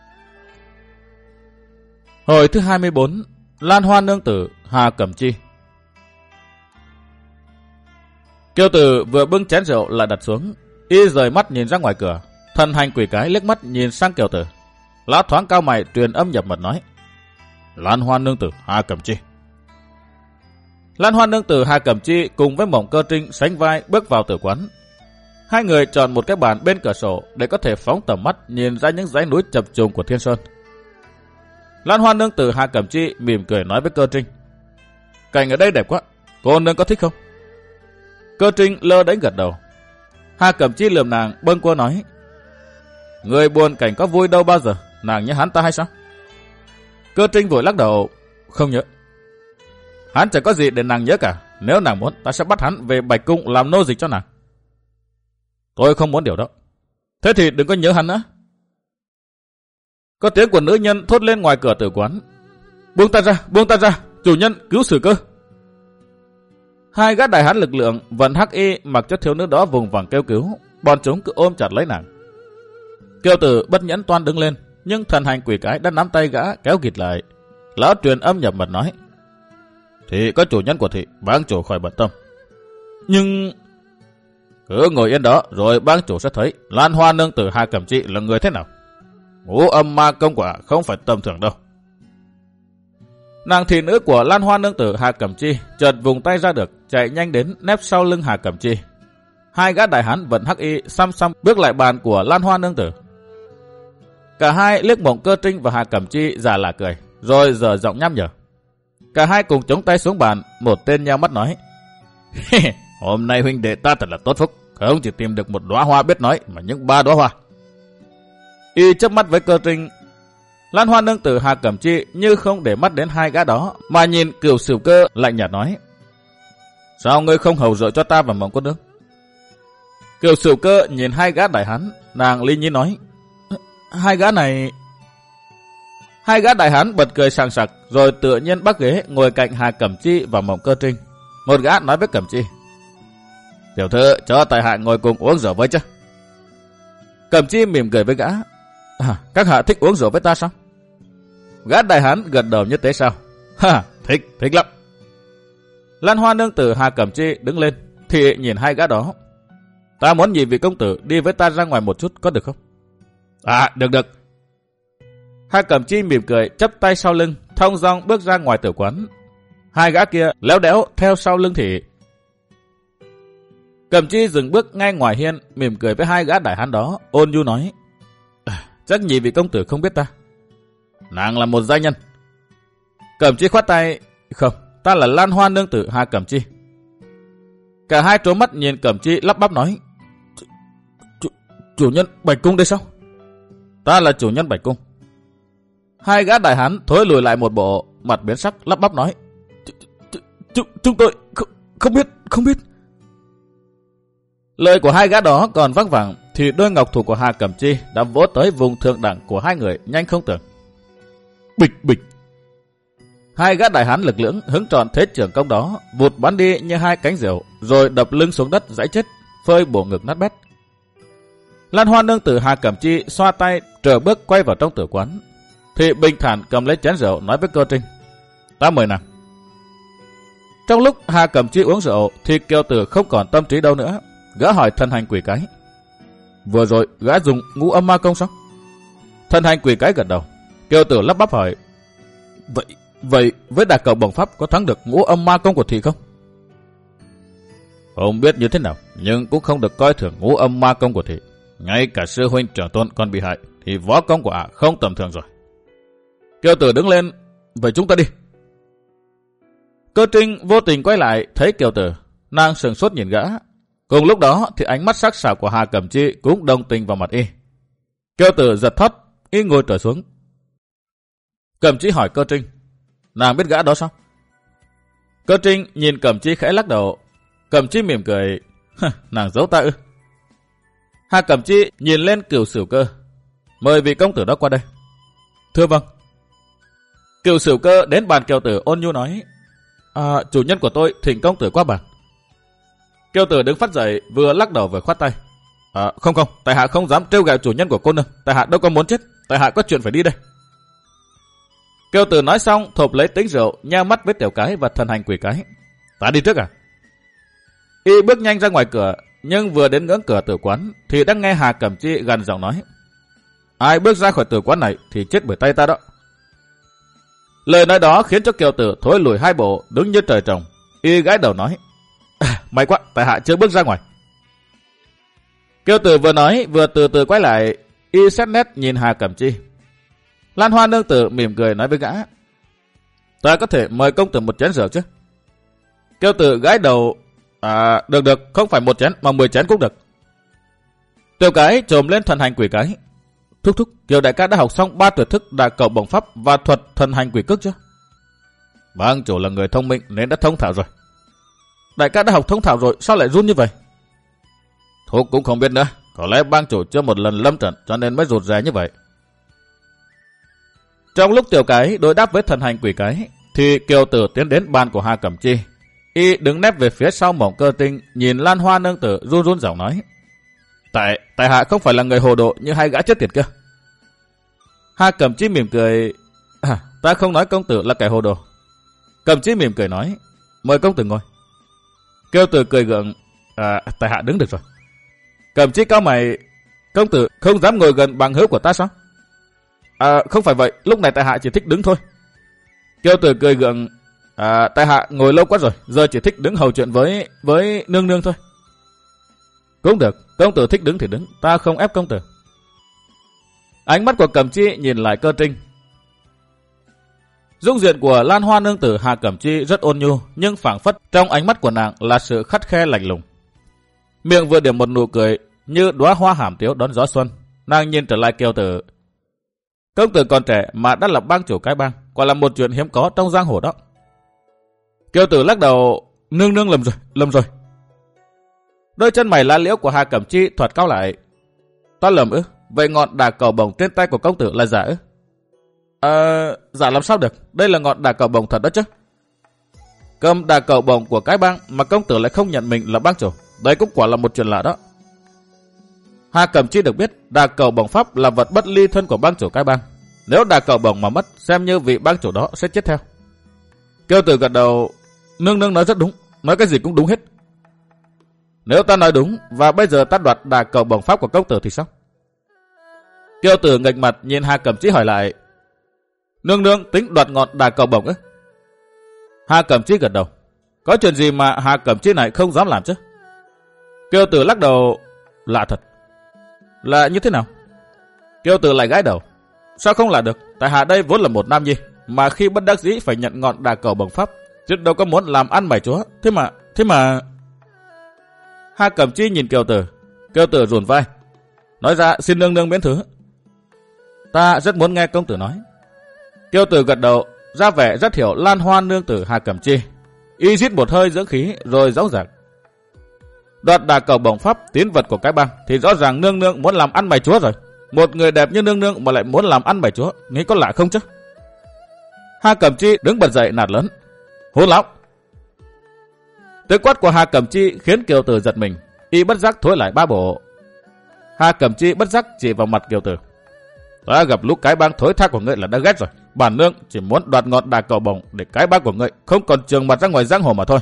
Hồi thứ 24, Lan Hoa nương tử Hà Cẩm Chi. Kiều tử vừa bưng chén rượu lại đặt xuống, y rời mắt nhìn ra ngoài cửa, thần hành quỷ cái liếc mắt nhìn sang Kiều tử. Lão thoáng cao mày truyền âm nhập mật nói. Lan Hoa nương tử Hà Cẩm Chi. Lan Hoa nương tử Hà Cẩm Chi cùng với Mộng Cơ Trinh sánh vai bước vào tử quán. Hai người chọn một cái bàn bên cửa sổ để có thể phóng tầm mắt nhìn ra những dãy núi chập trùng của Thiên Sơn. Lan Hoa nương tử Hà Cẩm Chi mỉm cười nói với Cơ Trinh. Cảnh ở đây đẹp quá, cô nương có thích không? Cơ Trinh lơ đễnh gật đầu. Hà Cẩm Chi lườm nàng bâng quơ nói. Người buồn cảnh có vui đâu bao giờ, nàng nhớ hắn ta hay sao? Cơ Trinh vội lắc đầu. Không nhớ. Hắn chẳng có gì để nàng nhớ cả. Nếu nàng muốn, ta sẽ bắt hắn về Bạch Cung làm nô dịch cho nàng. Tôi không muốn điều đó. Thế thì đừng có nhớ hắn nữa. Có tiếng của nữ nhân thốt lên ngoài cửa tử quán. Buông ta ra, chủ nhân cứu Sử Cơ. Hai gã đại hán lực lượng vận hắc y mặc cho thiếu nữ đó vùng vằng kêu cứu, bọn chúng cứ ôm chặt lấy nàng. Kiều Tử bất nhẫn toan đứng lên, nhưng thần hành quỷ cái đã nắm tay gã kéo gịt lại. Lão truyền âm nhập mật nói. Thì có chủ nhân của thị, bang chủ khỏi bận tâm. Nhưng cứ ngồi yên đó rồi bang chủ sẽ thấy Lan Hoa nương tử Hà Cẩm Chi là người thế nào. Ngũ âm ma công quả không phải tầm thường đâu. Nàng thị nữ của Lan Hoa nương tử Hà Cẩm Chi chợt vùng tay ra được, chạy nhanh đến nép sau lưng Hà Cẩm Chi. Hai gã đại hán vận hắc y xăm xăm bước lại bàn của Lan Hoa nương tử. Cả hai liếc Mộng Cơ Trinh và Hà Cẩm Chi giả lạ cười, rồi dở giọng nham nhở. Cả hai cùng chống tay xuống bàn, một tên nheo mắt nói. Hôm nay huynh đệ ta thật là tốt phúc, không chỉ tìm được một đóa hoa biết nói mà những 3 đóa hoa. Y chớp mắt với Cơ Trinh. Lan Hoa nương tử Hà Cẩm Chi như không để mắt đến hai gã đó, mà nhìn Cửu Sửu Cơ lạnh nhạt nói. Sao ngươi không hầu rượu cho ta và Mộng cô nương? Cửu Sửu Cơ nhìn hai gã đại hán, nàng ly nhi nói. Hai gã đại hán bật cười sảng sặc, rồi tự nhiên bắt ghế ngồi cạnh Hà Cẩm Chi và Mộng Cơ Trinh. Một gã nói với Cẩm Chi. Tiểu thư cho tại hạ ngồi cùng uống rượu với chứ? Cẩm Chi mỉm cười với gã. Các hạ thích uống rượu với ta sao? Gã đại hán gật đầu như thế sao? Thích lắm. Lan Hoa nương tử Hà Cẩm Chi đứng lên, thì nhìn hai gã đó. Ta muốn nhị vị công tử đi với ta ra ngoài một chút, có được không? Được. Hà Cẩm Chi mỉm cười, chắp tay sau lưng, thong dong bước ra ngoài tử quán. Hai gã kia léo đéo theo sau lưng thì. Cẩm Chi dừng bước ngay ngoài hiên, mỉm cười với hai gã đại hán đó, ôn nhu nói. Chắc nhị vị công tử không biết ta. Nàng là một gia nhân. Cẩm Chi khoát tay. Không, ta là Lan Hoa nương tử Hà Cẩm Chi. Cả hai trố mắt nhìn Cẩm Chi lắp bắp nói. Chủ nhân Bạch Cung đây sao? Ta là chủ nhân Bạch Cung. Hai gã đại hán thối lùi lại một bộ, mặt biến sắc lắp bắp nói. Chúng tôi không biết. Lời của hai gã đó còn văng vẳng, thì đôi ngọc thủ của Hà Cẩm Chi đã vỗ tới vùng thượng đẳng của hai người nhanh không tưởng. Bịch. Hai gã đại hán lực lưỡng hứng trọn thế trưởng công đó, vụt bắn đi như hai cánh diều, rồi đập lưng xuống đất dãy chết, phơi bổ ngực nát bét. Lan Hoa nương tử Hà Cẩm Chi xoa tay trở bước quay vào trong tử quán, thì bình thản cầm lấy chén rượu nói với Cơ Trinh. Ta mời nàng. Trong lúc Hà Cẩm Chi uống rượu thì Kiều Tử không còn tâm trí đâu nữa. Gã hỏi thần hành quỷ cái. Vừa rồi gã dùng ngũ âm ma công sao? Thần hành quỷ cái gật đầu. Kiều Tử lắp bắp hỏi. Vậy với đả cầu bổng pháp có thắng được ngũ âm ma công của thị không? Không biết như thế nào, nhưng cũng không được coi thường ngũ âm ma công của thị. Ngay cả sư huynh trưởng tôn còn bị hại thì võ công của ả không tầm thường rồi. Kiều Tử đứng lên. Vậy chúng ta đi. Cơ Trinh vô tình quay lại thấy Kiều Tử, nàng sừng sốt nhìn gã. Cùng lúc đó thì ánh mắt sắc sảo của Hà Cẩm Chi cũng đồng tình vào mặt y. Kiều Tử giật thót, y ngồi trở xuống. Cẩm Chi hỏi Cơ Trinh. Nàng biết gã đó sao? Cơ Trinh nhìn Cẩm Chi khẽ lắc đầu. Cẩm Chi mỉm cười. Nàng giấu ta ư? Hà Cẩm Chi nhìn lên Cửu Sửu Cơ. Mời vị công tử đó qua đây. Thưa vâng. Cửu Sửu Cơ đến bàn Kiều Tử ôn nhu nói. Chủ nhân của tôi thỉnh công tử qua bàn. Kiều Tử đứng phát dậy, vừa lắc đầu vừa khoát tay. Không, tại hạ không dám trêu ghẹo chủ nhân của cô nương. Tại hạ đâu có muốn chết, tại hạ có chuyện phải đi đây. Kiều Tử nói xong thộp lấy tính rượu, nheo mắt với Tiểu Cái và thần hành quỷ cái. Ta đi trước à? Y bước nhanh ra ngoài cửa, nhưng vừa đến ngưỡng cửa tử quán thì đã nghe Hà Cẩm Chi gằn giọng nói. Ai bước ra khỏi tử quán này thì chết bởi tay ta đó. Lời nói đó khiến cho Kiều Tử thối lùi hai bộ, đứng như trời trồng. Y gãi đầu nói. May quá, tại hạ chưa bước ra ngoài. Kiều Tử vừa nói vừa từ từ quay lại, y xét nét nhìn Hà Cẩm Chi. Lan Hoa nương tử mỉm cười nói với gã. Ta có thể mời công tử một chén rượu chứ? Kiều Tử gãi đầu. Được, không phải một chén mà 10 chén cũng được. Tiểu Cái trồm lên thần hành quỷ cái. Thúc, Kiều đại ca đã học xong 3 tuyệt thức đà cầu bổng pháp và thuật thần hành quỷ cước chứ? Bang chủ là người thông minh nên đã thông thạo rồi. Đại ca đã học thông thạo rồi, sao lại run như vậy? Thúc cũng không biết nữa, có lẽ bang chủ chưa một lần lâm trận cho nên mới rụt rè như vậy. Trong lúc Tiểu Cái đối đáp với thần hành quỷ cái, thì Kiều Tử tiến đến bàn của Hà Cẩm Chi. Y đứng nép về phía sau Mộng Cơ Tinh, nhìn Lan Hoa nương tử run giọng nói. Tại hạ không phải là người hồ đồ như hai gã chết tiệt kia. Hà Cẩm Chi mỉm cười. Ta không nói công tử là kẻ hồ đồ. Cẩm Chi mỉm cười nói. Mời công tử ngồi. Kiều Tử cười gượng. Tại hạ đứng được rồi. Cẩm Chi cao mày. Công tử không dám ngồi gần bằng hữu của ta sao? Không phải vậy, lúc này tại hạ chỉ thích đứng thôi. Kiều Tử cười gượng. Tại hạ ngồi lâu quá rồi, giờ chỉ thích đứng hầu chuyện với nương nương thôi. Cũng được, công tử thích đứng thì đứng, ta không ép công tử. Ánh mắt của Cẩm Chi nhìn lại Cơ Trinh. Dung diện của Lan Hoa nương tử Hà Cẩm Chi rất ôn nhu, nhưng phảng phất trong ánh mắt của nàng là sự khắt khe lạnh lùng. Miệng vừa điểm một nụ cười như đóa hoa hàm tiếu đón gió xuân. Nàng nhìn trở lại Kiều Tử. Công tử còn trẻ mà đã là bang chủ cái bang, quả là một chuyện hiếm có trong giang hồ đó. Kiều Tử lắc đầu. Nương lầm rồi. Đôi chân mày lá liễu của Hà Cẩm Chi thoạt cao lại. Ta lầm ư? Vậy ngọn đà cầu bổng trên tay của công tử là giả ư? Giả làm sao được? Đây là ngọn đà cầu bổng thật đó chứ. Cầm đà cầu bổng của cái bang mà công tử lại không nhận mình là bang chủ. Đây cũng quả là một chuyện lạ đó. Hà Cẩm Chi được biết đà cầu bổng pháp là vật bất ly thân của bang chủ cái bang. Nếu đà cầu bổng mà mất, xem như vị bang chủ đó sẽ chết theo. Kiều Tử gật đầu. Nương nói rất đúng, nói cái gì cũng đúng hết. Nếu ta nói đúng và bây giờ ta đoạt đà cầu bổng pháp của công tử thì sao? Kiều Tử nghệch mặt nhìn Hà Cẩm Chi hỏi lại. Nương tính đoạt ngọn đà cầu bổng ư? Hà Cẩm Chi gật đầu. Có chuyện gì mà Hà Cẩm Chi này không dám làm chứ? Kiều Tử lắc đầu. Lạ thật. Là như thế nào? Kiều Tử lại gãi đầu. Sao không lạ được? Tại hạ đây vốn là một nam nhi, mà khi bất đắc dĩ phải nhận ngọn đà cầu bổng pháp, chứ đâu có muốn làm ăn mày chúa. Thế mà... Hà Cẩm Chi nhìn Kiều Tử. Kiều Tử rùn vai. Nói ra xin nương miễn thứ. Ta rất muốn nghe công tử nói. Kiều Tử gật đầu, ra vẻ rất hiểu Lan Hoa nương tử Hà Cẩm Chi. Y rít một hơi dưỡng khí rồi dõng dạc. Đoạt đà cầu bổng pháp tín vật của cái bang thì rõ ràng nương muốn làm ăn mày chúa rồi. Một người đẹp như nương mà lại muốn làm ăn mày chúa, nghĩ có lạ không chứ? Hà Cẩm Chi đứng bật dậy nạt lớn. Hỗn láo! Tiếng quát của Hà Cẩm Chi khiến Kiều Tử giật mình. Y bất giác thối lại ba bộ. Hà Cẩm Chi bất giác chỉ vào mặt Kiều Tử. Ta gặp lúc cái bang thối tha của ngươi là đã ghét rồi. Bản nương chỉ muốn đoạt ngọn đà cầu bổng để cái bang của ngươi không còn trường mặt ra ngoài giang hồ mà thôi.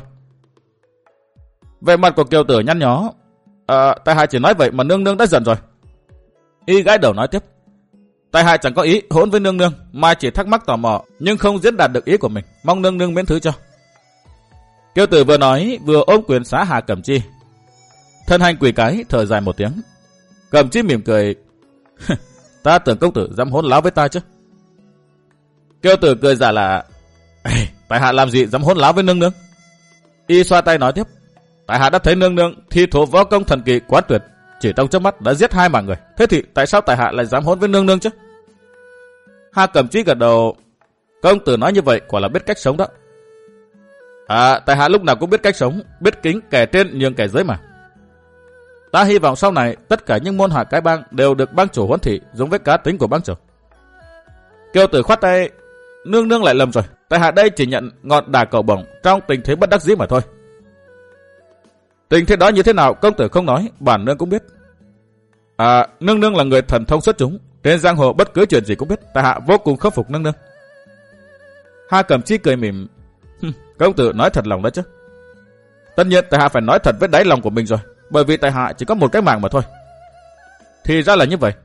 Về mặt của Kiều Tử nhăn nhó. Tại hạ chỉ nói vậy mà nương đã giận rồi. Y gãi đầu nói tiếp. Tại hạ chẳng có ý hỗn với nương mà chỉ thắc mắc tò mò nhưng không diễn đạt được ý của mình, mong nương miễn thứ cho. Kiều Tử vừa nói vừa ôm quyền xá Hà Cẩm Chi. Thân hành quỷ cái thở dài một tiếng. Cẩm Chi mỉm cười. Ta tưởng công tử dám hỗn láo với ta chứ. Kiều Tử cười giả là. Tại hạ làm gì dám hỗn láo với nương. Y xoa tay nói tiếp. Tại hạ đã thấy nương thi thố võ công thần kỳ quá tuyệt, chỉ trong chớp mắt đã giết 2 mạng người. Thế thì tại sao tại hạ lại dám hỗn với nương chứ? Hà Cẩm Chi gật đầu. Công tử nói như vậy quả là biết cách sống đó. Tại hạ lúc nào cũng biết cách sống, biết kính kẻ trên nhường kẻ dưới mà. Ta hy vọng sau này tất cả những môn hạ cái bang đều được bang chủ huấn thị giống với cá tính của bang chủ. Kiều Tử khoát tay. Nương lại lầm rồi. Tại hạ đây chỉ nhận ngọn đà cầu bổng trong tình thế bất đắc dĩ mà thôi. Tình thế đó như thế nào công tử không nói, bản nương cũng biết. Nương là người thần thông xuất chúng, trên giang hồ bất cứ chuyện gì cũng biết. Tại hạ vô cùng khâm phục nương. Hà Cẩm Chi cười mỉm. Công tử nói thật lòng đó chứ. Tất nhiên tại hạ phải nói thật với đáy lòng của mình rồi, bởi vì tại hạ chỉ có một cái mạng mà thôi. Thì ra là như vậy.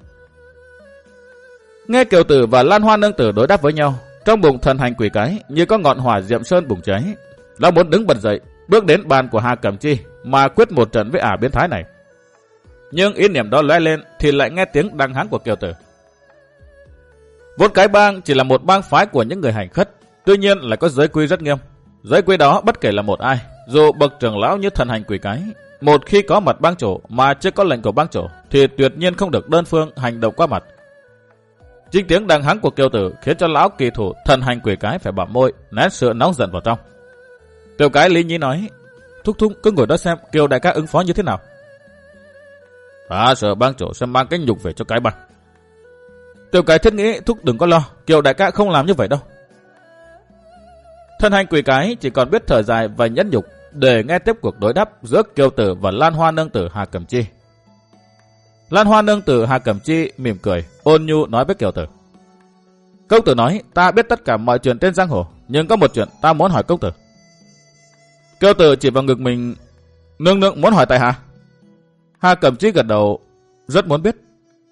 Nghe Kiều Tử và Lan Hoa nương tử đối đáp với nhau, trong bụng thần hành quỷ cái như có ngọn hỏa diệm sơn bùng cháy. Lão muốn đứng bật dậy, bước đến bàn của Hà Cẩm Chi mà quyết một trận với ả biến thái này. Nhưng ý niệm đó lóe lên thì lại nghe tiếng đằng hắng của Kiều Tử. Vốn cái bang chỉ là một bang phái của những người hành khất, tuy nhiên lại có giới quy rất nghiêm. Giới quy đó bất kể là một ai, dù bậc trưởng lão như thần hành quỷ cái, một khi có mặt bang chủ mà chưa có lệnh của bang chủ thì tuyệt nhiên không được đơn phương hành động qua mặt. Chính tiếng đằng hắng của Kiều Tử khiến cho lão kỳ thủ thần hành quỷ cái phải bặm môi, nén sự nóng giận vào trong. Tiểu cái lý nhí nói, thúc cứ ngồi đó xem Kiều đại ca ứng phó như thế nào. Ta sợ bang chủ sẽ mang cái nhục về cho cái bang. Tiểu cái thiết nghĩ thúc đừng có lo, Kiều đại ca không làm như vậy đâu. Thần hành quỷ cái chỉ còn biết thở dài và nhẫn nhục để nghe tiếp cuộc đối đáp giữa Kiều Tử và Lan Hoa nương tử Hà Cẩm Chi. Lan Hoa nương tử Hà Cẩm Chi mỉm cười, ôn nhu nói với Kiều Tử. Công tử nói ta biết tất cả mọi chuyện trên giang hồ, nhưng có một chuyện ta muốn hỏi công tử. Kiều Tử chỉ vào ngực mình, nương muốn hỏi tại hạ. Hà Cẩm Chi gật đầu, rất muốn biết.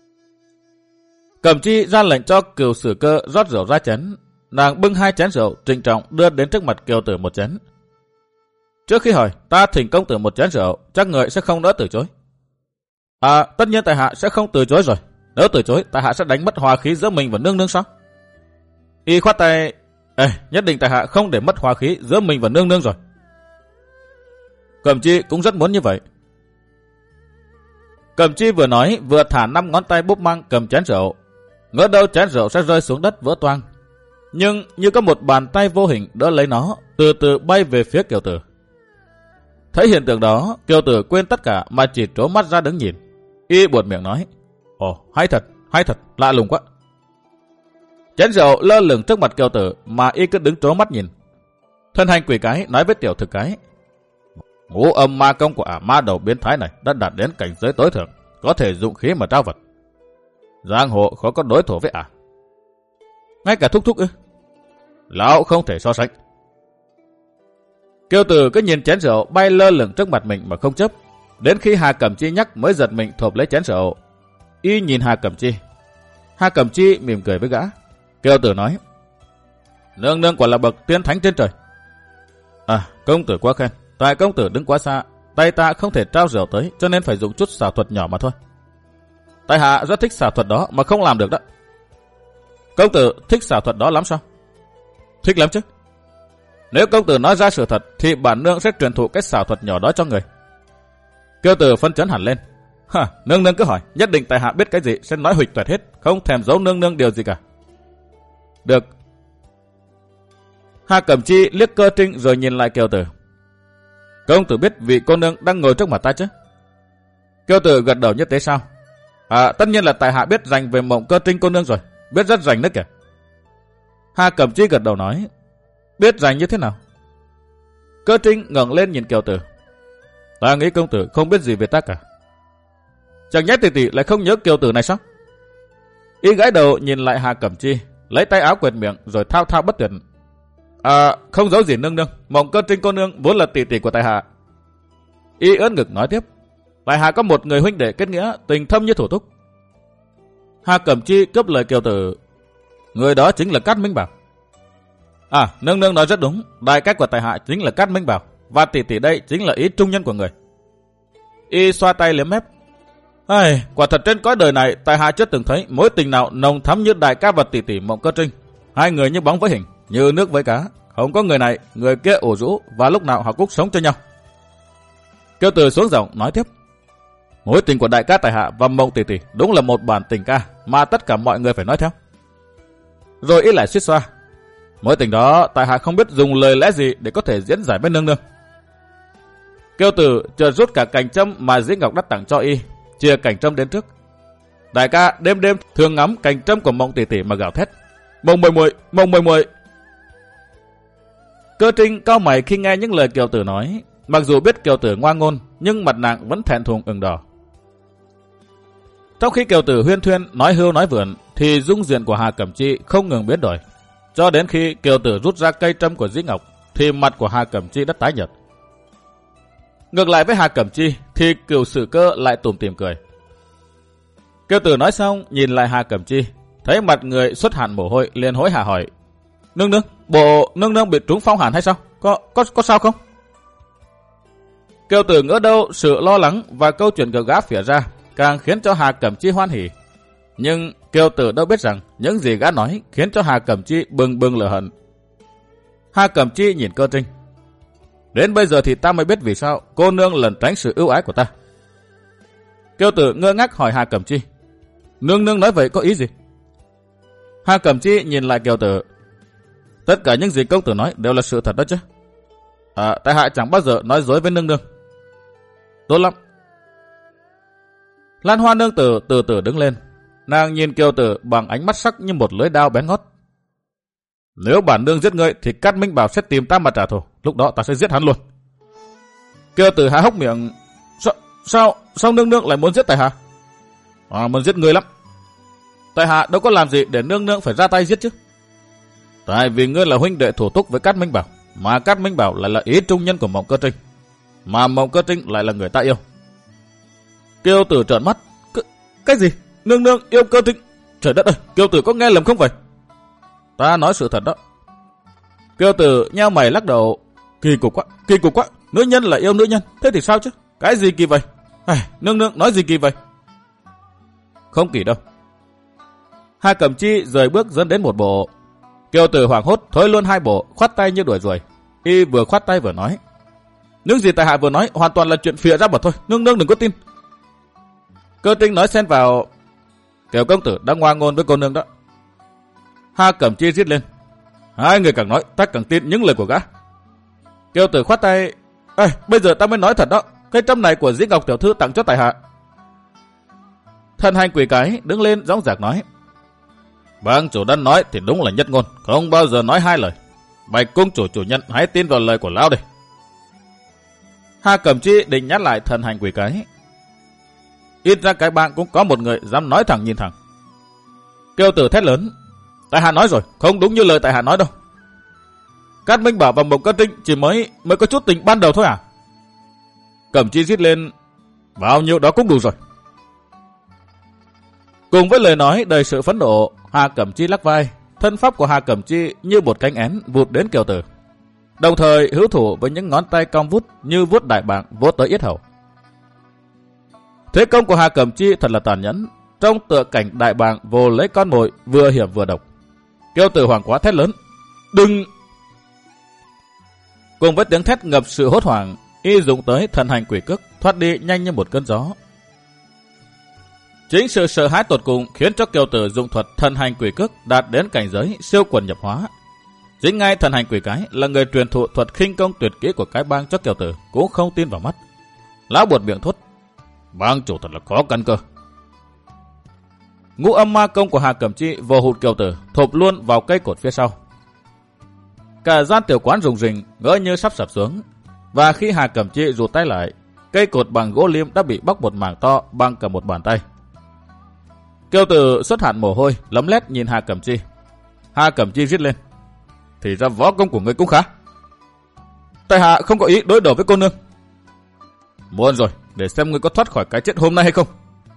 Cẩm Chi ra lệnh cho Cửu Sử Cơ rót rượu ra chén. Nàng bưng 2 chén rượu trịnh trọng đưa đến trước mặt Kiều Tử một chén. Trước khi hỏi, ta thỉnh công tử một chén rượu, chắc người sẽ không đỡ từ chối. Tất nhiên tại hạ sẽ không từ chối rồi. Nếu từ chối, tại hạ sẽ đánh mất hòa khí giữa mình và nương sao? Y khoát tay, nhất định tại hạ không để mất hòa khí giữa mình và nương rồi. Cẩm Chi cũng rất muốn như vậy. Cẩm Chi vừa nói vừa thả 5 ngón tay búp măng cầm chén rượu. Ngỡ đâu chén rượu sẽ rơi xuống đất vỡ toang. Nhưng như có một bàn tay vô hình đỡ lấy nó, từ từ bay về phía Kiều Tử. Thấy hiện tượng đó, Kiều Tử quên tất cả mà chỉ trố mắt ra đứng nhìn. Y buột miệng nói, ồ, hay thật, lạ lùng quá. Chén rượu lơ lửng trước mặt Kiều Tử mà y cứ đứng trố mắt nhìn. Thân hành quỷ cái nói với tiểu thực cái, ngũ âm ma công của ả ma đầu biến thái này đã đạt đến cảnh giới tối thượng, có thể dụng khí mà trao vật. Giang hồ khó có đối thủ với ả. Ngay cả thúc ư? Lão không thể so sánh. Kiều Tử cứ nhìn chén rượu bay lơ lửng trước mặt mình mà không chấp. Đến khi Hà Cẩm Chi nhắc mới giật mình thộp lấy chén rượu. Y nhìn Hà Cẩm Chi. Hà Cẩm Chi mỉm cười với gã. Kiều Tử nói, nương quả là bậc tiên thánh trên trời. Công tử quá khen. Tại công tử đứng quá xa, tay ta không thể trao rượu tới, cho nên phải dùng chút xảo thuật nhỏ mà thôi. Tại hạ rất thích xảo thuật đó mà không làm được đó. Công tử thích xảo thuật đó lắm sao? Thích lắm chứ. Nếu công tử nói ra sự thật thì bản nương sẽ truyền thụ cái xảo thuật nhỏ đó cho người. Kiều Tử phân chấn hẳn lên. Nương cứ hỏi, nhất định tại hạ biết cái gì sẽ nói huỵch toẹt hết, không thèm giấu nương điều gì cả. Được. Hà Cẩm Chi liếc Cơ Trinh rồi nhìn lại Kiều Tử. Công tử biết vị cô nương đang ngồi trước mặt ta chứ? Kiều Tử gật đầu như thế sao? Tất nhiên là tại hạ biết rành về mộng Cơ Trinh cô nương rồi, biết rất rành nữa kìa. Hà Cẩm Chi gật đầu nói, biết rành như thế nào? Cơ Trinh ngẩng lên nhìn Kiều Tử. Ta nghĩ công tử không biết gì về ta cả. Chẳng nhẽ tỷ lại không nhớ Kiều Tử này sao? Y gãi đầu nhìn lại Hà Cẩm Chi, lấy tay áo quệt miệng rồi thao thao bất tuyệt. Không giấu gì nương, mộng Cơ Trinh cô nương vốn là tỷ của tại hạ. Y ưỡn ngực nói tiếp, tại hạ có một người huynh đệ kết nghĩa, tình thâm như thủ túc. Hà Cẩm Chi cướp lời Kiều Tử, người đó chính là Cát Minh Bảo. Nương nói rất đúng, đại cách của tại hạ chính là Cát Minh Bảo, và tỷ đây chính là ý trung nhân của người. Y xoa tay liếm mép. Quả thật trên cõi đời này tại hạ chưa từng thấy mối tình nào nồng thắm như đại ca và tỷ mộng Cơ Trinh. Hai người như bóng với hình, như nước với cá, không có người này người kia ủ rũ, và lúc nào họ cũng sống cho nhau. Kiều Tử xuống giọng nói tiếp, mối tình của đại ca tại hạ và mộng tỷ đúng là một bản tình ca mà tất cả mọi người phải nói theo. Rồi y lại suýt xoa, mối tình đó tại hạ không biết dùng lời lẽ gì để có thể diễn giải với nương. Kiều Tử chợt rút cả cành trâm mà Dĩ Ngọc đã tặng cho y, chia cành trâm đến trước. Đại ca đêm thường ngắm cành trâm của mộng tỷ mà gào thét, mộng muội. Cơ Trinh cau mày khi nghe những lời Kiều Tử nói, mặc dù biết Kiều Tử ngoan ngôn nhưng mặt nàng vẫn thẹn thùng ửng đỏ. Trong khi Kiều Tử huyên thuyên nói hưu nói vượn thì dung diện của Hà Cẩm Chi không ngừng biến đổi, cho đến khi Kiều Tử rút ra cây trâm của Dĩ Ngọc thì mặt của Hà Cẩm Chi đã tái nhợt. Ngược lại với Hà Cẩm Chi thì Cửu Sử Cơ lại tủm tỉm cười. Kiều Tử nói xong nhìn lại Hà Cẩm Chi, thấy mặt người xuất hàn mồ hôi liền hối hả hỏi, nương, bộ nương bị trúng phong hàn hay sao? Có sao không? Kiều Tử ngỡ đâu sự lo lắng và câu chuyện gờ gáp phía ra càng khiến cho Hà Cẩm Chi hoan hỉ. Nhưng Kiều Tử đâu biết rằng những gì gã nói khiến cho Hà Cẩm Chi bừng bừng lửa hận. Hà Cẩm Chi nhìn Cơ Trinh. Đến bây giờ thì ta mới biết vì sao cô nương lẩn tránh sự ưu ái của ta. Kiều Tử ngơ ngác hỏi Hà Cẩm Chi. Nương nương nói vậy có ý gì? Hà Cẩm Chi nhìn lại Kiều Tử. Tất cả những gì công tử nói đều là sự thật đó chứ. Tại hạ chẳng bao giờ nói dối với nương nương. Tốt lắm. Lan Hoa nương tử từ từ đứng lên. Nàng nhìn Kiều Tử bằng ánh mắt sắc như một lưỡi đao bén ngót. Nếu bản nương giết ngươi thì Cát Minh Bảo sẽ tìm ta mà trả thù. Lúc đó ta sẽ giết hắn luôn. Kiều Tử há hốc miệng. Sao nương nương lại muốn giết tại hạ? Muốn giết ngươi lắm. Tại hạ đâu có làm gì để nương nương phải ra tay giết chứ. Tại vì ngươi là huynh đệ thủ túc với Cát Minh Bảo, mà Cát Minh Bảo lại là ý trung nhân của Mộng Cơ Trinh, mà Mộng Cơ Trinh lại là người ta yêu. Kiều Tử trợn mắt. Cái gì? Nương nương yêu Cơ Trinh? Trời đất ơi, Kiều Tử có nghe lầm không vậy? Ta nói sự thật đó. Kiều Tử nheo mày lắc đầu. Kỳ cục quá, nữ nhân là yêu nữ nhân, thế thì sao chứ? Cái gì kỳ vậy? Nương nương nói gì kỳ vậy? Không kỳ đâu. Hà Cẩm Chi rời bước dẫn đến một bộ. Kiều Tử hoảng hốt thối luôn hai bộ, khoát tay như đuổi ruồi. Y vừa khoát tay vừa nói. Những gì tại hạ vừa nói hoàn toàn là chuyện phịa ra bật thôi, nương nương đừng có tin. Cơ Trinh nói xen vào. Kiều công tử đã ngoa ngôn với cô nương đó. Hà Cẩm Chi rít lên. Hai người càng nói ta càng tin những lời của gã. Kiều Tử khoát tay. Bây giờ ta mới nói thật đó, cái trâm này của Dĩ Ngọc tiểu thư tặng cho tại hạ. Thần Hành Quỷ Cái đứng lên dõng dạc nói. Bang chủ đã nói thì đúng là nhất ngôn, không bao giờ nói hai lời. Bạch cung chủ nhân hãy tin vào lời của lão đây. Hà Cẩm Chi định nhắc lại Thần Hành Quỷ Cái. Ít ra cái bang cũng có một người dám nói thẳng nhìn thẳng. Kiều Tử thét lớn. Tại hạ nói rồi, không đúng như lời tại hạ nói đâu. Cát Minh Bảo và Mộng Cơ Trinh chỉ mới có chút tình ban đầu thôi à? Cẩm Chi rít lên. Bao nhiêu đó cũng đủ rồi. Cùng với lời nói đầy sự phẫn nộ, Hà Cẩm Chi lắc vai, thân pháp của Hà Cẩm Chi như một cánh én vụt đến Kiều Tử, đồng thời hữu thủ với những ngón tay cong vút như vuốt đại bàng vỗ tới yết hầu. Thế công của Hà Cẩm Chi thật là tàn nhẫn, trong tựa cảnh đại bàng vồ lấy con mồi vừa hiểm vừa độc. Kiều Tử hoảng quá thét lớn. Đừng! Cùng với tiếng thét ngập sự hốt hoảng, y dùng tới Thần Hành Quỷ Cước thoát đi nhanh như một cơn gió. Chính sự sợ hãi tột cùng khiến cho Kiều Tử dụng thuật Thần Hành Quỷ Cước đạt đến cảnh giới siêu quần nhập hóa. Chính ngay Thần Hành Quỷ Cái là người truyền thụ thuật khinh công tuyệt kỹ của cái bang cho Kiều Tử cũng không tin vào mắt. Lão buột miệng thốt. Bang chủ thật là có căn cơ. Ngũ âm ma công của Hà Cẩm Chi vồ hụt Kiều Tử, thộp luôn vào cây cột phía sau. Cả gian tiểu quán rùng rình ngỡ như sắp sập xuống, và khi Hà Cẩm Chi rụt tay lại, cây cột bằng gỗ liêm đã bị bóc một mảng to bằng cả một bàn tay. Kiều Tử xuất hạn mồ hôi, lấm lét nhìn Hà Cẩm Chi. Hà Cẩm Chi rít lên. Thì ra võ công của ngươi cũng khá. Tại hạ không có ý đối đầu với cô nương. Muộn rồi, để xem ngươi có thoát khỏi cái chết hôm nay hay không.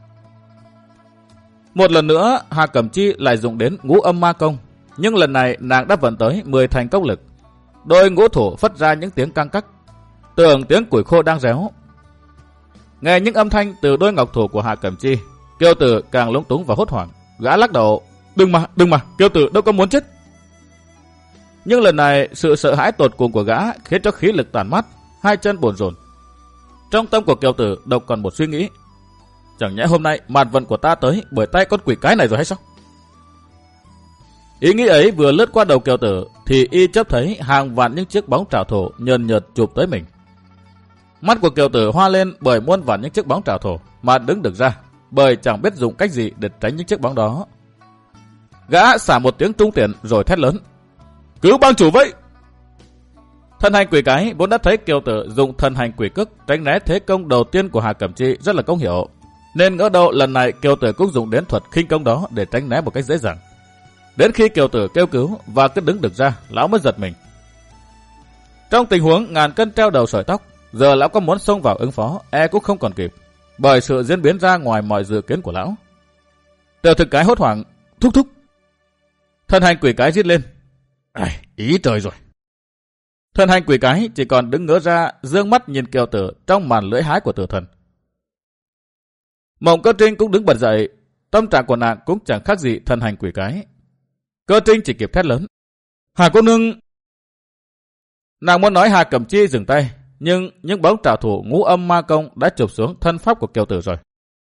Một lần nữa, Hà Cẩm Chi lại dùng đến ngũ âm ma công, nhưng lần này nàng đã vận tới 10 thành công lực. Đôi ngũ thủ phất ra những tiếng căng cắc, tưởng tiếng củi khô đang réo. Nghe những âm thanh từ đôi ngọc thủ của Hà Cẩm Chi, Kiều Tử càng lúng túng và hốt hoảng. Gã lắc đầu. Đừng mà, Kiều Tử đâu có muốn chết. Nhưng lần này sự sợ hãi tột cùng của gã khiến cho khí lực tàn mát, hai chân bồn rồn. Trong tâm của Kiều Tử đâu còn một suy nghĩ. Chẳng nhẽ hôm nay mạt vận của ta tới bởi tay con quỷ cái này rồi hay sao? Ý nghĩ ấy vừa lướt qua đầu Kiều Tử thì y chớp thấy hàng vạn những chiếc bóng trảo thổ nhờn nhợt chụp tới mình. Mắt của Kiều Tử hoa lên bởi muôn vàn những chiếc bóng trảo thổ mà đứng được ra, bởi chẳng biết dùng cách gì để tránh những chiếc bóng đó. Gã xả một tiếng trung tiền rồi thét lớn. Cứu bang chủ vậy! Thần Hành Quỷ Cái vốn đã thấy Kiều Tử dùng Thần Hành Quỷ Cước tránh né thế công đầu tiên của Hà Cẩm Chi rất là công hiệu, nên ngỡ đâu lần này Kiều Tử cũng dùng đến thuật khinh công đó để tránh né một cách dễ dàng. Đến khi Kiều Tử kêu cứu và cứ đứng được ra, lão mới giật mình. Trong tình huống ngàn cân treo đầu sợi tóc, giờ lão có muốn xông vào ứng phó cũng không còn kịp, bởi sự diễn biến ra ngoài mọi dự kiến của lão. Tiểu Thực Cái hốt hoảng. Thúc. Thần Hành Quỷ Cái rít lên. Ý trời rồi. Thần Hành Quỷ Cái chỉ còn đứng ngỡ ra, dương mắt nhìn Kiều Tử trong màn lưỡi hái của tử thần. Mộng Cơ Trinh cũng đứng bật dậy. tâm trạng của nàng cũng chẳng khác gì thần hành quỷ cái. Cơ Trinh chỉ kịp thét lớn: Hà cô nương! Nàng muốn nói Hà Cẩm Chi dừng tay, nhưng những bóng trảo thủ ngũ âm ma công đã chụp xuống thân pháp của kiều tử rồi.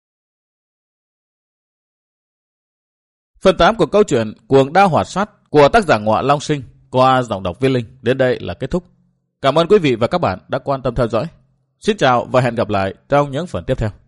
Phần 8 của câu chuyện Cuồng Đao Hỏa Sát của tác giả Ngọa Long Sinh qua giọng đọc Viên Linh đến đây là kết thúc. Cảm ơn quý vị và các bạn đã quan tâm theo dõi. Xin chào và hẹn gặp lại trong những phần tiếp theo.